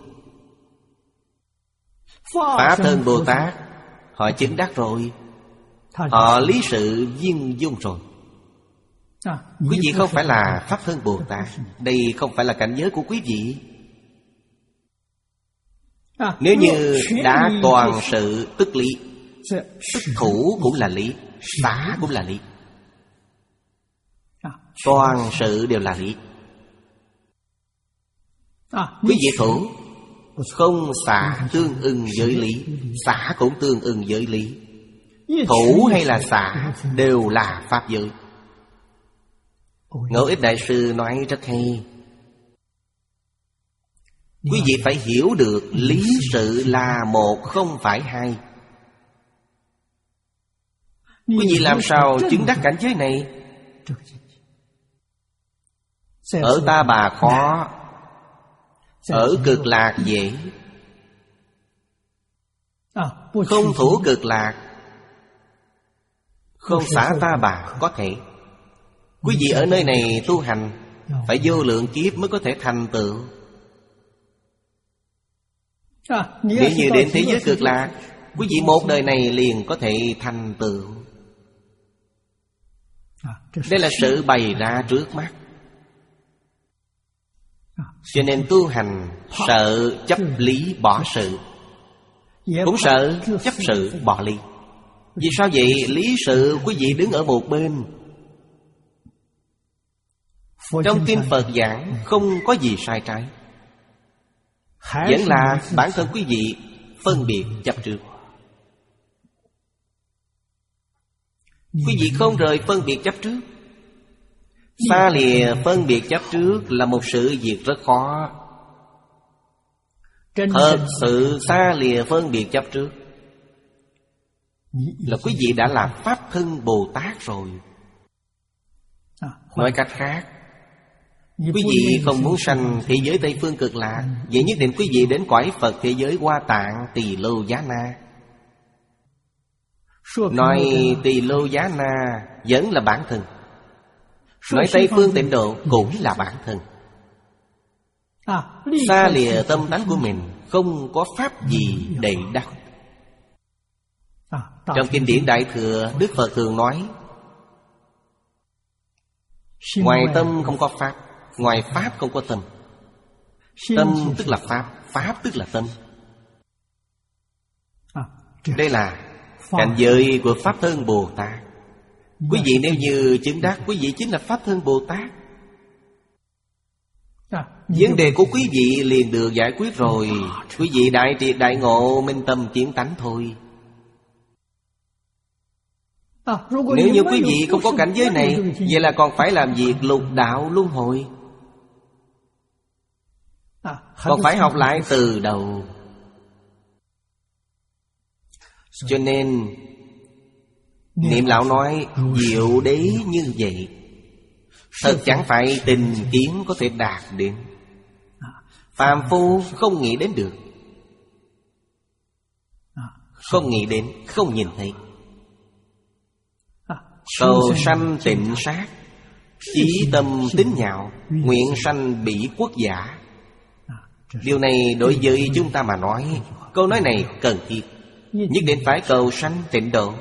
A: Pháp Thân Bồ Tát họ chứng đắc rồi, họ lý sự viên dung rồi. Quý vị không phải là Pháp Thân Bồ Tát, đây không phải là cảnh giới của quý vị. Nếu như đã toàn sự tức lý, tức thủ cũng là lý, xả cũng là lý. Toàn sự đều là lý. Quý vị thủ, không xả tương ưng với lý, xả cũng tương ưng với lý. Thủ hay là xả đều là pháp giới. Ngẫu Ích Đại Sư nói rất hay. Quý vị phải hiểu được lý sự là một, không phải hai. Quý vị làm sao chứng đắc cảnh giới này? Ở ta bà khó, ở cực lạc dễ. Không thủ cực lạc, không xả ta bà có thể. Quý vị ở nơi này tu hành phải vô lượng kiếp mới có thể thành tựu. Nếu như đến thế giới cực lạc, quý vị một đời này liền có thể thành tựu. Đây là sự bày ra trước mắt. Cho nên tu hành sợ chấp lý bỏ sự, cũng sợ chấp sự bỏ lý. Vì sao vậy? Lý sự quý vị đứng ở một bên. Trong kinh Phật giảng không có gì sai trái, vẫn là bản thân quý vị phân biệt chấp trước. Quý vị không rời phân biệt chấp trước. Xa lìa phân biệt chấp trước là một sự việc rất khó. Thật sự xa lìa phân biệt chấp trước là quý vị đã là Pháp Thân Bồ Tát rồi. Nói cách khác, quý vị không muốn sanh thế giới Tây Phương Cực Lạc, vậy nhất định quý vị đến cõi Phật thế giới Hoa Tạng Tỳ Lô Giá Na. Nói Tỳ Lô Giá Na vẫn là bản thân, nói Tây Phương Tịnh Độ cũng là bản thân. Xa lìa tâm tánh của mình, không có pháp gì để đắc. Trong kinh điển Đại Thừa, Đức Phật thường nói, ngoài tâm không có pháp, ngoài pháp không có tâm. Tâm tức là pháp, pháp tức là tâm. Đây là cảnh giới của Pháp Thân Bồ Tát. Quý vị nếu như chứng đắc, quý vị chính là Pháp Thân Bồ Tát. Vấn đề của quý vị liền được giải quyết rồi. Quý vị đại triệt đại ngộ, minh tâm kiến tánh thôi. Nếu như quý vị không có cảnh giới này, vậy là còn phải làm việc lục đạo luân hồi, còn phải học lại từ đầu. Cho nên Niệm Lão nói diệu đế như vậy, thật chẳng phải tình kiến có thể đạt đến. Phàm phu không nghĩ đến được, không nghĩ đến, không nhìn thấy. Cầu sanh tịnh sát, chí tâm tín nhạo, nguyện sanh bỉ quốc giả. Điều này đối với chúng ta mà nói, câu nói này cần thiết, nhất định phải cầu sanh tịnh độ.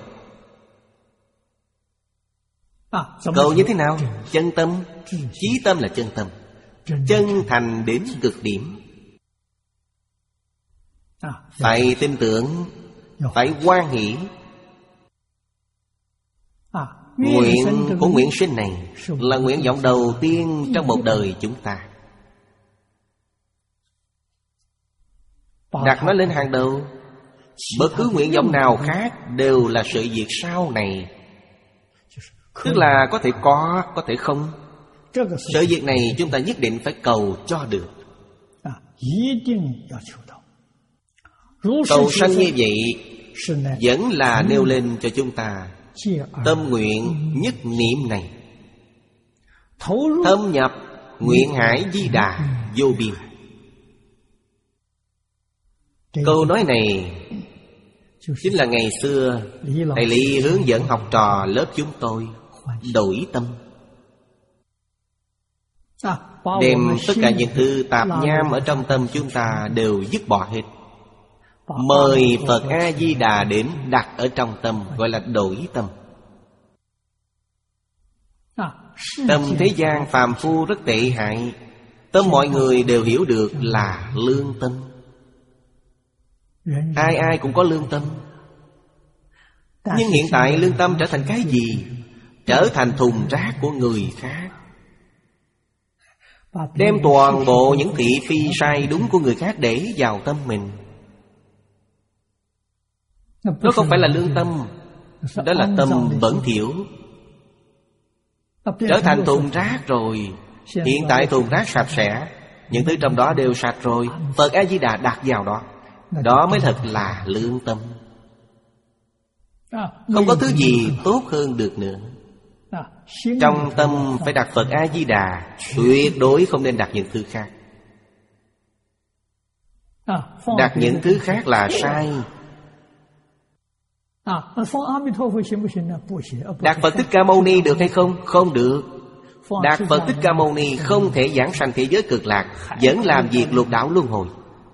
A: Cầu như thế nào? Chân tâm. Chí tâm là chân tâm, chân thành đến cực điểm. Phải tin tưởng, phải hoan hỷ. Nguyện của nguyện sinh này là nguyện vọng đầu tiên trong một đời chúng ta. đặt nó lên hàng đầu. Bất cứ nguyện vọng nào khác đều là sự việc sau này. Tức là có thể có, có thể không. Sự việc này chúng ta nhất định phải cầu cho được. Cầu sanh như vậy vẫn là nêu lên cho chúng ta tâm nguyện nhất niệm này, thâm nhập nguyện hải Di Đà vô biên. Câu nói này chính là ngày xưa thầy Lý hướng dẫn học trò lớp chúng tôi đổi tâm, đem tất cả những thứ tạp nham ở trong tâm chúng ta đều dứt bỏ hết. Mời Phật A-di-đà đến đặt ở trong tâm, gọi là đổi tâm. Tâm thế gian phàm phu rất tệ hại. Tâm mọi người đều hiểu được là lương tâm. Ai ai cũng có lương tâm. Nhưng hiện tại lương tâm trở thành cái gì? Trở thành thùng rác của người khác. Đem toàn bộ những thị phi sai đúng của người khác để vào tâm mình. Nó không phải là lương tâm, đó là tâm bẩn thỉu. Trở thành thùng rác rồi. Hiện tại thùng rác sạch sẽ, những thứ trong đó đều sạch rồi. Phật A-di-đà đặt vào đó, đó mới thật là lương tâm. Không có thứ gì tốt hơn được nữa. Trong tâm phải đặt Phật A-di-đà, tuyệt đối không nên đặt những thứ khác. Đặt những thứ khác là sai. Đặt Phật Thích Ca Mâu Ni được hay không? Không được. Đặt Phật Thích Ca Mâu Ni không thể giảng sanh thế giới cực lạc, vẫn làm việc lục đạo luân hồi.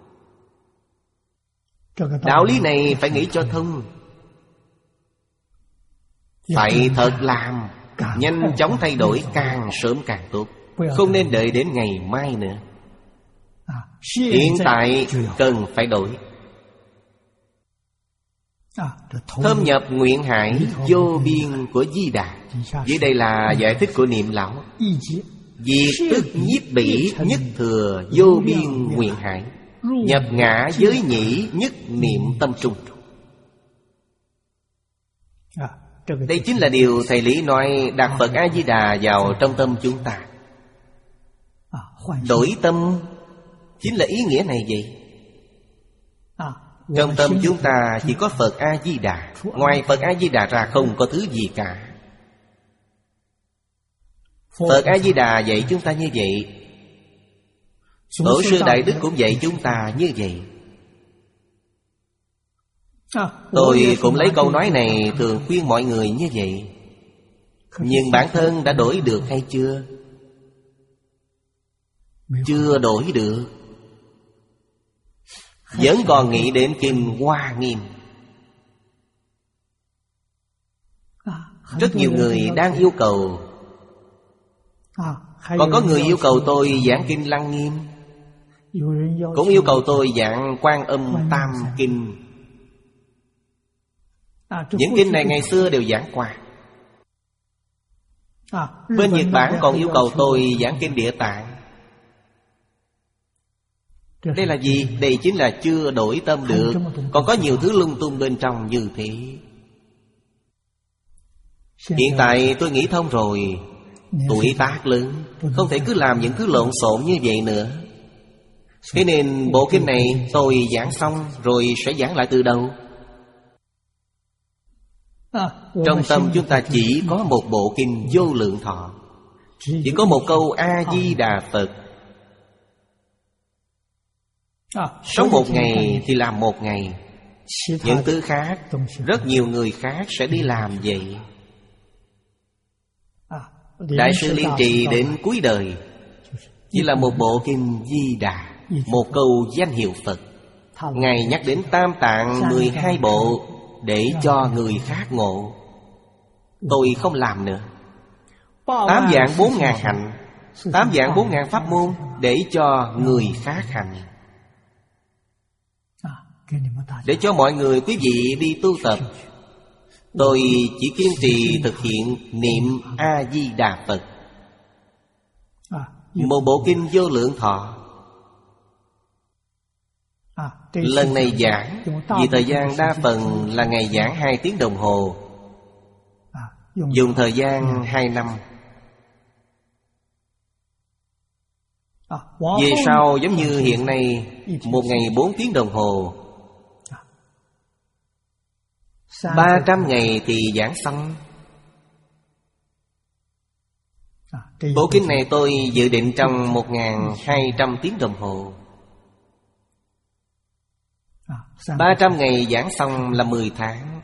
A: Đạo lý này phải nghĩ cho thông. Phải thật làm, nhanh chóng thay đổi, càng sớm càng tốt. Không nên đợi đến ngày mai nữa. Hiện tại cần phải đổi. Thâm nhập nguyện hải vô biên của Di Đà. Dưới đây là giải thích của Niệm Lão. Diệt tức nhiếp bỉ nhất thừa vô biên nguyện hải. Nhập ngã giới nhĩ nhất niệm tâm trung. Đây chính là điều thầy Lý nói đặt Phật A-di-đà vào trong tâm chúng ta. Đổi tâm chính là ý nghĩa này vậy. Trong tâm chúng ta chỉ có Phật A-di-đà. Ngoài Phật A-di-đà ra không có thứ gì cả. Phật A-di-đà dạy chúng ta như vậy. Tổ sư Đại Đức cũng dạy chúng ta như vậy. Tôi cũng lấy câu nói này thường khuyên mọi người như vậy. Nhưng bản thân đã đổi được hay chưa? Chưa đổi được. Vẫn còn nghĩ đến Kinh Hoa Nghiêm. Rất nhiều người đang yêu cầu. Còn có người yêu cầu tôi giảng Kinh Lăng Nghiêm, cũng yêu cầu tôi giảng Quan Âm Tam Kinh. Những kinh này ngày xưa đều giảng qua. Bên Nhật Bản còn yêu cầu tôi giảng Kinh Địa Tạng. Đây là gì? Đây chính là chưa đổi tâm được. Còn có nhiều thứ lung tung bên trong như thế. Hiện tại tôi nghĩ thông rồi. Tuổi tác lớn, không thể cứ làm những thứ lộn xộn như vậy nữa. Thế nên bộ kinh này tôi giảng xong rồi sẽ giảng lại từ đầu. Trong tâm chúng ta chỉ có một bộ kinh Vô Lượng Thọ, chỉ có một câu A-di-đà Phật. Sống một ngày thì làm một ngày. Những thứ khác, rất nhiều người khác sẽ đi làm vậy. Đại sư Liên Trì đến cuối đời chỉ là một bộ kinh Di Đà, một câu danh hiệu Phật. Ngài nhắc đến Tam Tạng mười hai bộ để cho người khác ngộ. Tôi không làm nữa. Tám dạng bốn ngàn hạnh, tám dạng bốn ngàn pháp môn để cho người khác hành, để cho mọi người quý vị đi tu tập. Tôi chỉ kiên trì thực hiện niệm A-di-đà Phật. Một bộ kinh Vô Lượng Thọ. Lần này giảng vì thời gian đa phần là ngày giảng hai tiếng đồng hồ, dùng thời gian hai năm. Về sau giống như hiện nay, một ngày bốn tiếng đồng hồ, ba trăm ngày thì giảng xong. Bộ kinh này tôi dự định trong một nghìn hai trăm tiếng đồng hồ. Ba trăm ngày giảng xong là mười tháng.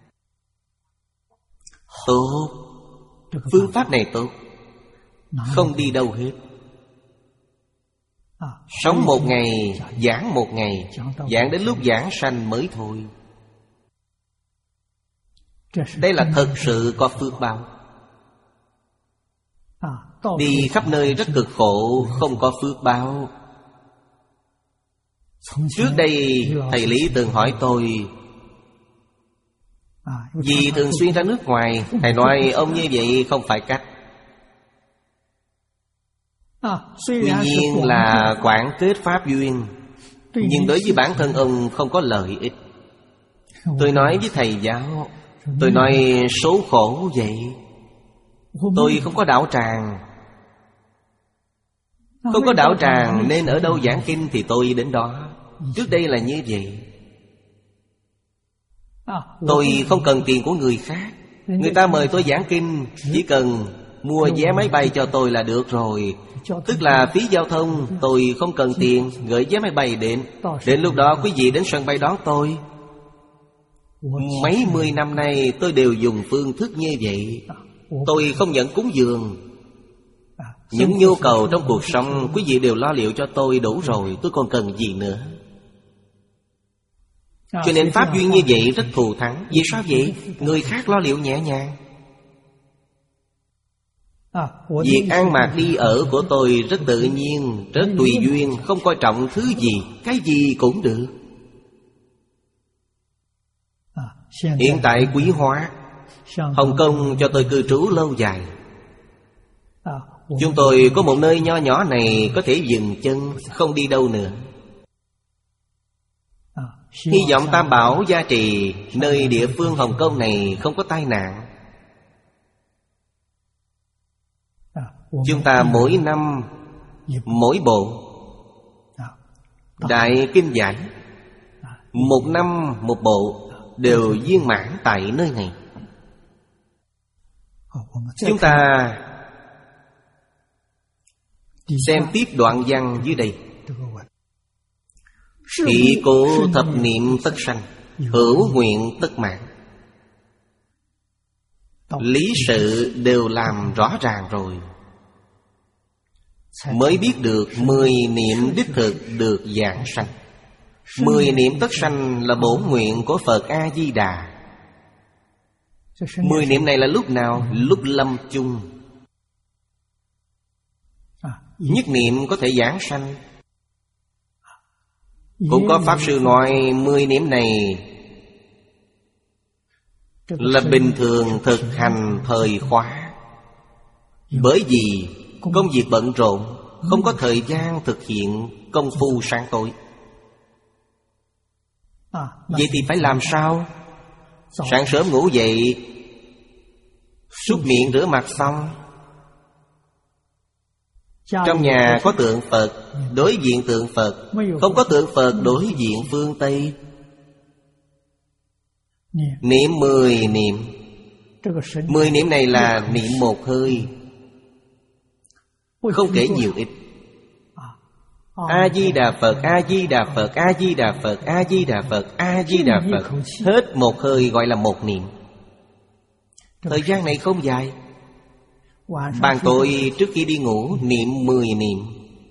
A: Tốt. Phương pháp này tốt, không đi đâu hết. Sống một ngày, giảng một ngày, giảng đến lúc giảng sanh mới thôi. Đây là thật sự có phước báo. Đi khắp nơi rất cực khổ, không có phước báo. Trước đây thầy Lý từng hỏi tôi, vì thường xuyên ra nước ngoài, thầy nói ông như vậy không phải cách. Tuy nhiên là quảng kết pháp duyên, nhưng đối với bản thân ông không có lợi ích. Tôi nói với thầy giáo, tôi nói số khổ vậy. Tôi không có đạo tràng. Không có đạo tràng nên ở đâu giảng kinh thì tôi đến đó. Trước đây là như vậy. Tôi không cần tiền của người khác. Người ta mời tôi giảng kinh, chỉ cần mua vé máy bay cho tôi là được rồi. Tức là phí giao thông, tôi không cần tiền, gửi vé máy bay đến. Đến lúc đó quý vị đến sân bay đón tôi. Mấy mươi năm nay tôi đều dùng phương thức như vậy. Tôi không nhận cúng dường. Những nhu cầu trong cuộc sống quý vị đều lo liệu cho tôi đủ rồi, tôi còn cần gì nữa. Cho nên pháp duyên như vậy rất thù thắng. Vì sao vậy? Người khác lo liệu nhẹ nhàng. Việc ăn mặc đi ở của tôi rất tự nhiên, rất tùy duyên, không coi trọng thứ gì, cái gì cũng được. Hiện tại quý hóa, Hồng Kông cho tôi cư trú lâu dài. Chúng tôi có một nơi nho nhỏ này có thể dừng chân, không đi đâu nữa. Hy vọng Tam Bảo gia trì nơi địa phương Hồng Kông này không có tai nạn. Chúng ta mỗi năm mỗi bộ đại kinh giải, một năm một bộ đều viên mãn tại nơi này. Chúng ta xem tiếp đoạn văn dưới đây. Thị cố thập niệm tất sanh, hữu nguyện tất mãn. Lý sự đều làm rõ ràng rồi, mới biết được mười niệm đích thực được giảng sanh. Mười niệm tất sanh là bổn nguyện của Phật A-di-đà. Mười niệm này là lúc nào? Lúc lâm chung. Nhất niệm có thể giảng sanh. Cũng có Pháp Sư nói mười niệm này là bình thường thực hành thời khóa. Bởi vì công việc bận rộn, không có thời gian thực hiện công phu sáng tối. Vậy thì phải làm sao? Sáng sớm ngủ dậy, súc miệng rửa mặt xong, trong nhà có tượng Phật, đối diện tượng Phật. Không có tượng Phật, đối diện phương Tây. Niệm mười niệm. Mười niệm này là niệm một hơi, không kể nhiều ít. A-di-đà Phật, A-di-đà Phật, A-di-đà Phật, A-di-đà Phật, A-di-đà Phật. Hết một hơi gọi là một niệm. Thời gian này không dài. Bạn tôi trước khi đi ngủ niệm mười niệm,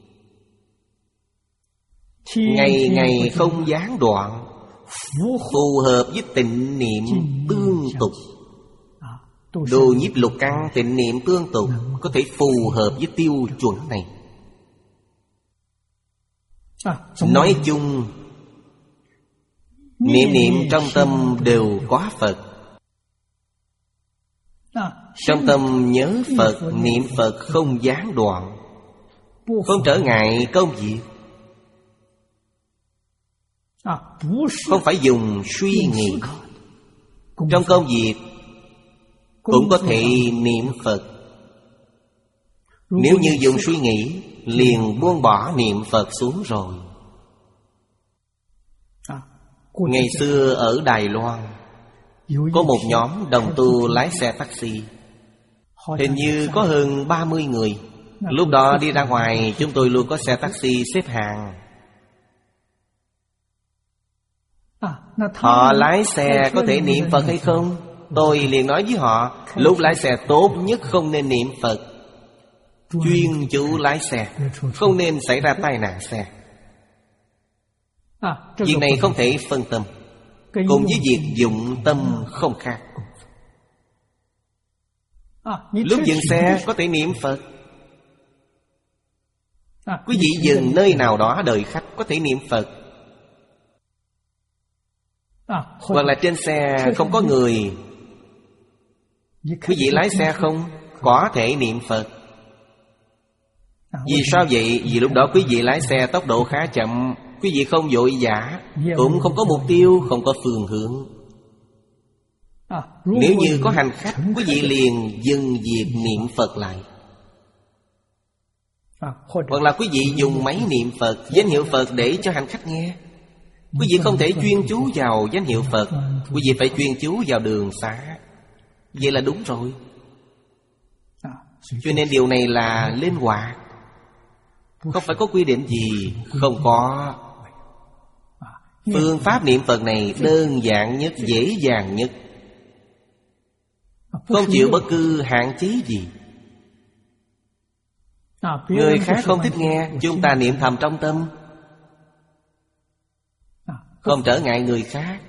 A: ngày ngày không gián đoạn, phù hợp với tịnh niệm tương tục. Đồ nhiếp lục căn tịnh niệm tương tục có thể phù hợp với tiêu chuẩn này. Nói chung, niệm niệm trong tâm đều có Phật. Trong tâm nhớ Phật, niệm Phật không gián đoạn, không trở ngại công việc. Không phải dùng suy nghĩ. Trong công việc cũng có thể niệm Phật. Nếu như dùng suy nghĩ, liền buông bỏ niệm Phật xuống rồi. Ngày xưa ở Đài Loan, có một nhóm đồng tu lái xe taxi. Hình như có hơn ba mươi người. Lúc đó đi ra ngoài, chúng tôi luôn có xe taxi xếp hàng. Họ lái xe có thể niệm Phật hay không? Tôi liền nói với họ, lúc lái xe tốt nhất không nên niệm Phật. Chuyên chú lái xe, không nên xảy ra tai nạn xe. Việc này không thể phân tâm, cùng với việc dụng tâm không khác. Lúc dừng xe có thể niệm Phật. Quý vị dừng nơi nào đó đợi khách có thể niệm Phật. Hoặc là trên xe không có người, quý vị lái xe không, có thể niệm Phật. Vì sao vậy? Vì lúc đó quý vị lái xe tốc độ khá chậm, quý vị không vội vã, cũng không có mục tiêu, không có phương hướng. Nếu như có hành khách, quý vị liền dừng việc niệm Phật lại. Hoặc là quý vị dùng máy niệm Phật, danh hiệu Phật để cho hành khách nghe. Quý vị không thể chuyên chú vào danh hiệu Phật, quý vị phải chuyên chú vào đường xá. Vậy là đúng rồi. Cho nên điều này là linh hoạt, không phải có quy định gì. Không có. Phương pháp niệm Phật này đơn giản nhất, dễ dàng nhất, không chịu bất cứ hạn chế gì. Người khác không thích nghe, chúng ta niệm thầm trong tâm, không trở ngại người khác.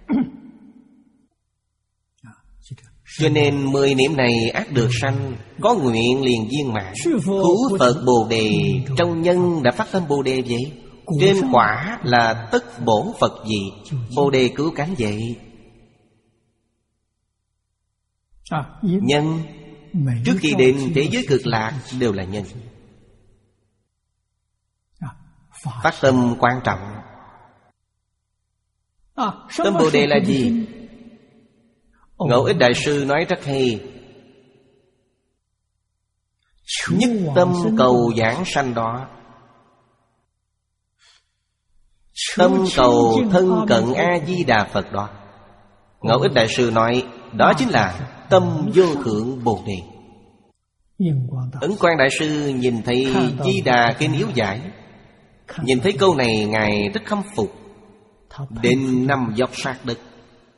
A: Cho nên mười niệm này ác được sanh, có nguyện liền viên mãn. Cứu Phật Bồ Đề, trong nhân đã phát tâm Bồ Đề vậy. Trên quả là tất bổ Phật gì, Bồ Đề cứu cánh vậy. Nhân trước khi đến thế giới cực lạc đều là nhân. Phát tâm quan trọng. Tâm Bồ Đề là gì? Ngẫu Ích Đại Sư nói rất hay. Nhất tâm cầu giảng sanh đó, tâm cầu thân cận A-di-đà Phật đó. Ngẫu Ích Đại Sư nói, đó chính là tâm vô thượng Bồ Đề. Ấn Quang Đại Sư nhìn thấy Di Đà Kinh Yếu Giải, nhìn thấy câu này Ngài rất khâm phục, đến nằm dọc sát đất.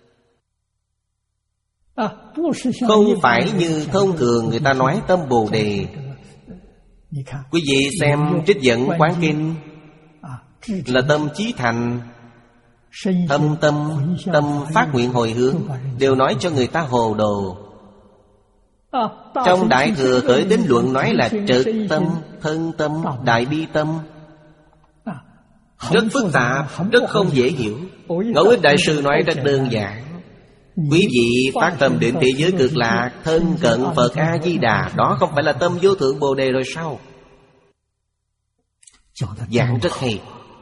A: Không phải như thông thường người ta nói tâm Bồ Đề. Quý vị xem trích dẫn Quán Kinh là tâm chí thành, thâm tâm, tâm phát nguyện hồi hướng, đều nói cho người ta hồ đồ. Trong Đại Thừa Khởi Tín Luận nói là trực tâm, thân tâm, đại bi tâm. Rất phức tạp, rất không dễ hiểu. Ngẫu Ích Đại Sư nói rất đơn giản. Quý vị phát tâm đến thế giới cực lạc, thân cận Phật A-di-đà, đó không phải là tâm vô thượng Bồ Đề rồi sao? Giảng rất hay,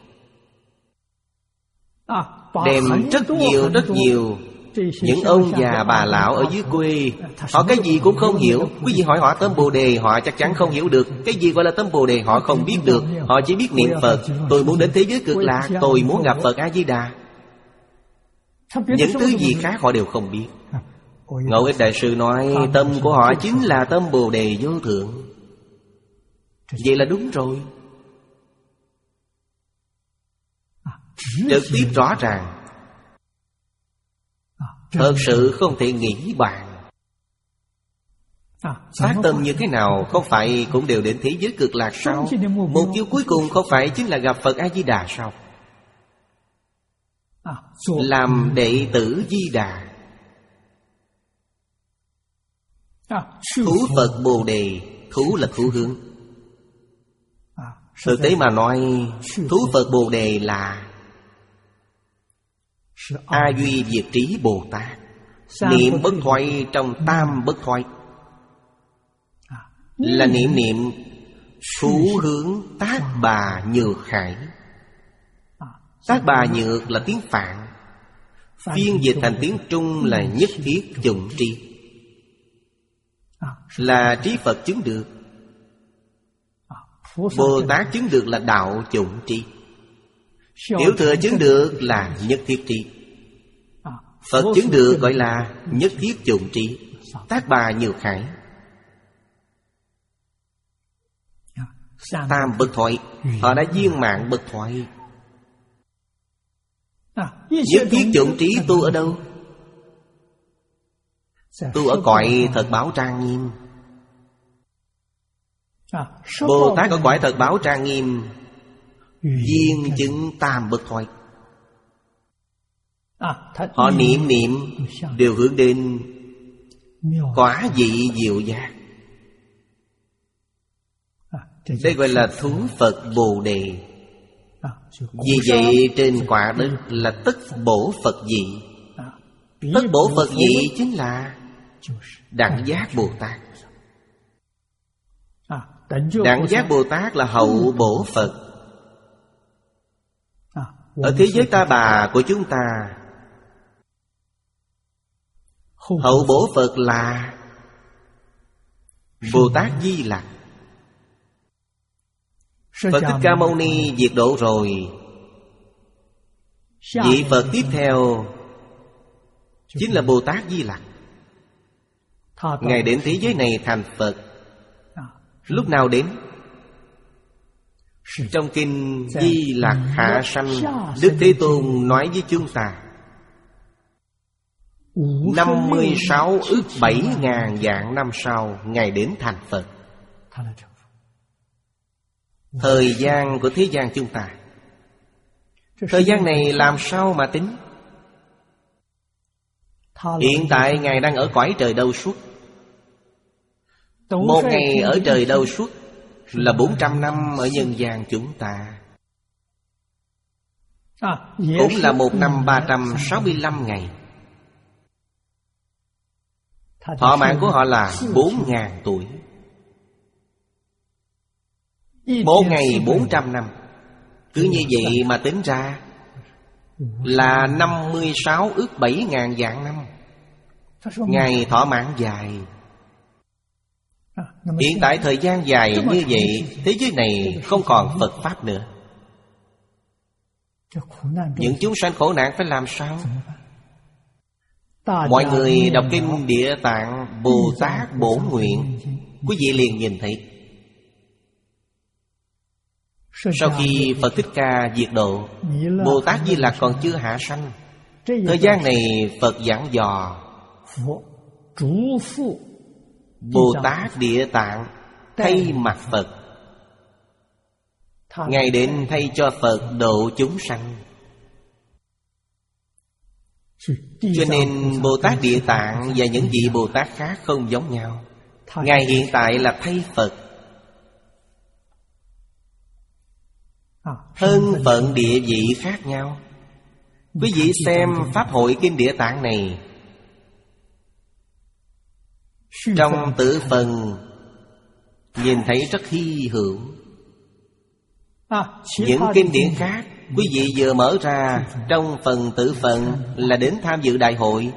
A: đem rất nhiều rất nhiều những ông già bà lão ở dưới quê, họ cái gì cũng không hiểu. Quý vị hỏi họ tâm Bồ Đề, họ chắc chắn không hiểu được. Cái gì gọi là tâm Bồ Đề họ không biết được. Họ chỉ biết niệm Phật. Tôi muốn đến thế giới cực lạc, tôi muốn gặp Phật A-di-đà. Những thứ gì khác họ đều không biết. Ngẫu Ích Đại Sư nói tâm của họ chính là tâm Bồ Đề vô thượng. Vậy là đúng rồi. Trực tiếp rõ ràng, thật sự không thể nghĩ bàn. Phát tâm như thế nào không phải cũng đều đến thế giới cực lạc sao? Mục tiêu cuối cùng không phải chính là gặp Phật A-di-đà sao? Làm đệ tử Di Đà, thú Phật Bồ Đề. Thú là thú hướng. Thực tế mà nói, thú Phật Bồ Đề là A Duy Diệt Trí Bồ Tát, niệm bất thoại trong tam bất thoại, là niệm niệm thú hướng Tác Bà Nhược Khải. Tác Bà Nhược là tiếng Phạn, phiên dịch thành tiếng Trung là nhất thiết chủng tri, là trí Phật chứng được. Bồ Tát chứng được là đạo chủng tri, Tiểu Thừa chứng được là nhất thiết tri, Phật chứng được gọi là nhất thiết chủng tri. Tác Bà Nhược Khải. Tam bậc thoại, họ đã viên mạng bậc thoại. Nhất thiết chủng trí tu ở đâu? Tu ở cõi thật báo trang nghiêm. Bồ Tát ở cõi thật báo trang nghiêm viên chứng tam bậc thoại. Họ niệm niệm đều hướng đến quả vị diệu giác. Đây gọi là thú Phật Bồ Đề. Vì vậy trên quả đất là tất bổ Phật vị. Tất bổ Phật vị chính là Đẳng Giác Bồ Tát. Đẳng Giác Bồ Tát là hậu bổ Phật. Ở thế giới Ta Bà của chúng ta, hậu bổ Phật là Bồ Tát Di Lặc. Phật Thích Ca Mâu Ni diệt độ rồi, vị Phật tiếp theo chính là Bồ Tát Di Lặc. Ngài đến thế giới này thành Phật. Lúc nào đến? Trong kinh Di Lặc Hạ Sanh, Đức Thế Tôn nói với chúng ta năm mươi sáu ức bảy ngàn vạn năm sau Ngài đến thành Phật. Thời gian của thế gian chúng ta, thời gian này làm sao mà tính? Hiện tại Ngài đang ở cõi trời đâu suốt. Một ngày ở trời đâu suốt là bốn trăm năm ở nhân gian chúng ta, cũng là một năm ba trăm sáu mươi lăm ngày. Thọ mạng của họ là bốn ngàn tuổi. Một ngày bốn trăm năm. Cứ như vậy mà tính ra là năm mươi sáu ức bảy ngàn vạn năm. Ngài thọ mạng dài. Hiện tại thời gian dài như vậy, thế giới này không còn Phật Pháp nữa. Những chúng sanh khổ nạn phải làm sao? Mọi người đọc kinh Địa Tạng Bồ Tát Bổn Nguyện, quý vị liền nhìn thấy. Sau khi Phật Thích Ca diệt độ, Bồ Tát Di Lặc còn chưa hạ sanh. Thời gian này Phật giảng dò, Bồ Tát Địa Tạng thay mặt Phật. Ngài đến thay cho Phật độ chúng sanh. Cho nên Bồ Tát Địa Tạng và những vị Bồ Tát khác không giống nhau. Ngài hiện tại là thay Phật. Thân phận địa vị khác nhau. Quý vị xem Pháp hội Kinh Địa Tạng này, trong tự phần nhìn thấy rất hy hữu. Những kinh điển khác quý vị vừa mở ra, trong phần tự phần là đến tham dự đại hội.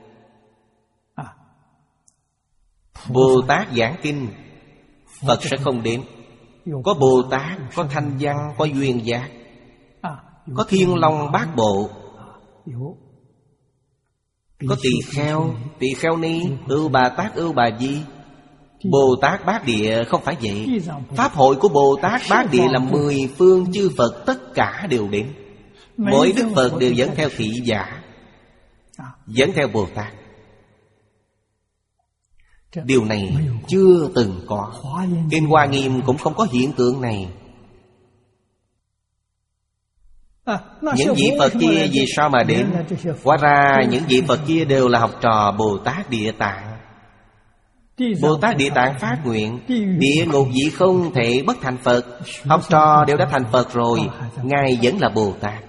A: Bồ Tát giảng kinh, Phật sẽ không đến. Có Bồ Tát, có Thanh Văn, có Duyên Giác, có Thiên Long Bát Bộ, có Tỳ Kheo, Tỳ Kheo Ni, Ưu Bà Tát, Ưu Bà Di. Bồ Tát Bát Địa không phải vậy. Pháp hội của Bồ Tát Bát Địa là mười phương chư Phật tất cả đều đến. Mỗi Đức Phật đều dẫn theo thị giả, dẫn theo Bồ Tát. Điều này chưa từng có. Kinh Hoa Nghiêm cũng không có hiện tượng này. Những vị Phật kia vì sao mà đến? Hóa ra những vị Phật kia đều là học trò Bồ Tát Địa Tạng. Bồ Tát Địa Tạng phát nguyện, địa ngục vị không thể bất thành Phật. Học trò đều đã thành Phật rồi, Ngài vẫn là Bồ Tát,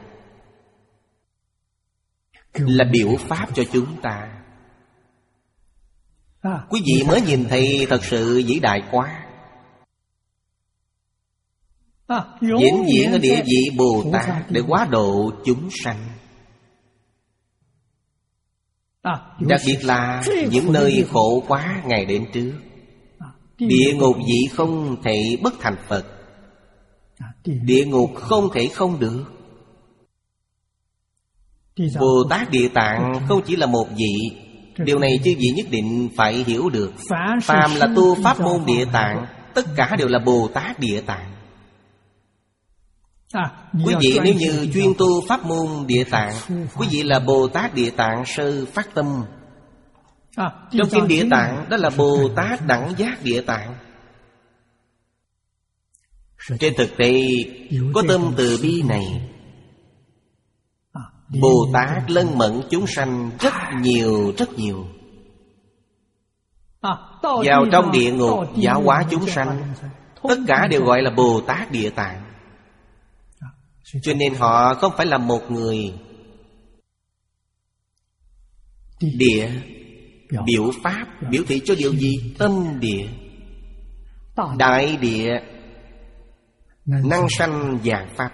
A: là biểu pháp cho chúng ta. Quý vị mới nhìn thấy thật sự vĩ đại quá. vĩnh viễn ở địa vị Bồ Tát để hóa độ chúng sanh. Đặc biệt là những nơi khổ quá ngày đến trước. Địa ngục vị không thể bất thành Phật. Địa ngục không thể không được. Bồ Tát Địa Tạng không chỉ là một vị. Điều này chư vị nhất định phải hiểu được. Phàm là tu pháp môn Địa Tạng, tất cả đều là Bồ Tát Địa Tạng. Quý vị nếu như chuyên tu pháp môn Địa Tạng, quý vị là Bồ Tát Địa Tạng sơ phát tâm. Trong kinh Địa Tạng đó là Bồ Tát Đẳng Giác Địa Tạng. Trên thực tế có tâm từ bi này, Bồ Tát lân mẫn chúng sanh rất nhiều rất nhiều. Vào trong địa ngục giáo hóa chúng sanh, tất cả đều gọi là Bồ Tát Địa Tạng. Cho nên họ không phải là một người. Địa biểu pháp biểu thị cho điều gì? Tâm địa. Đại địa năng sanh vạn pháp.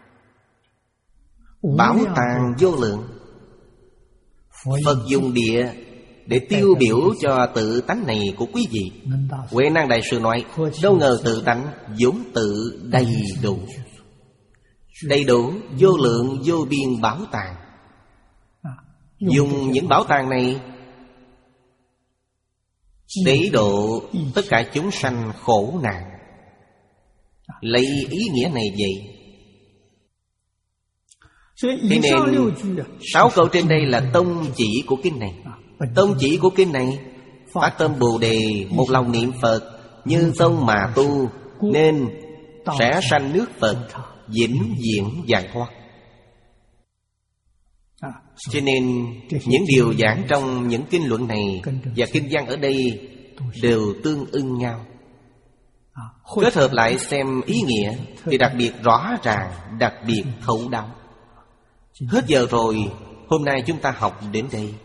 A: Bảo tàng vô lượng. Phật dùng địa để tiêu biểu cho tự tánh này của quý vị. Huệ Năng Đại Sư nói, đâu ngờ tự tánh vốn tự đầy đủ. Đầy đủ vô lượng vô biên bảo tàng. Dùng những bảo tàng này để độ tất cả chúng sanh khổ nạn. Lấy ý nghĩa này vậy. Thế nên sáu câu trên đây là tông chỉ của kinh này. Tông chỉ của kinh này: phát tâm Bồ Đề, một lòng niệm Phật, như tông mà tu, nên sẽ sanh nước Phật, vĩnh viễn giải thoát. Cho nên những điều giảng trong những kinh luận này và kinh văn ở đây đều tương ưng nhau. Kết hợp lại xem ý nghĩa thì đặc biệt rõ ràng, đặc biệt thấu đáo. Hết giờ rồi, hôm nay chúng ta học đến đây.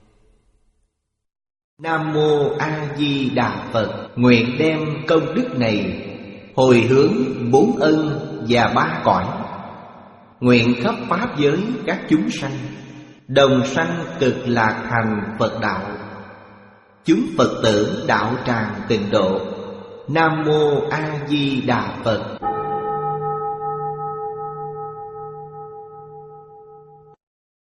A: Nam Mô A Di Đà Phật. Nguyện đem công đức này hồi hướng bốn ân và ba cõi. Nguyện khắp pháp giới các chúng sanh đồng sanh cực lạc thành Phật đạo. Chúng Phật tử đạo tràng tịnh độ. Nam Mô A Di Đà Phật.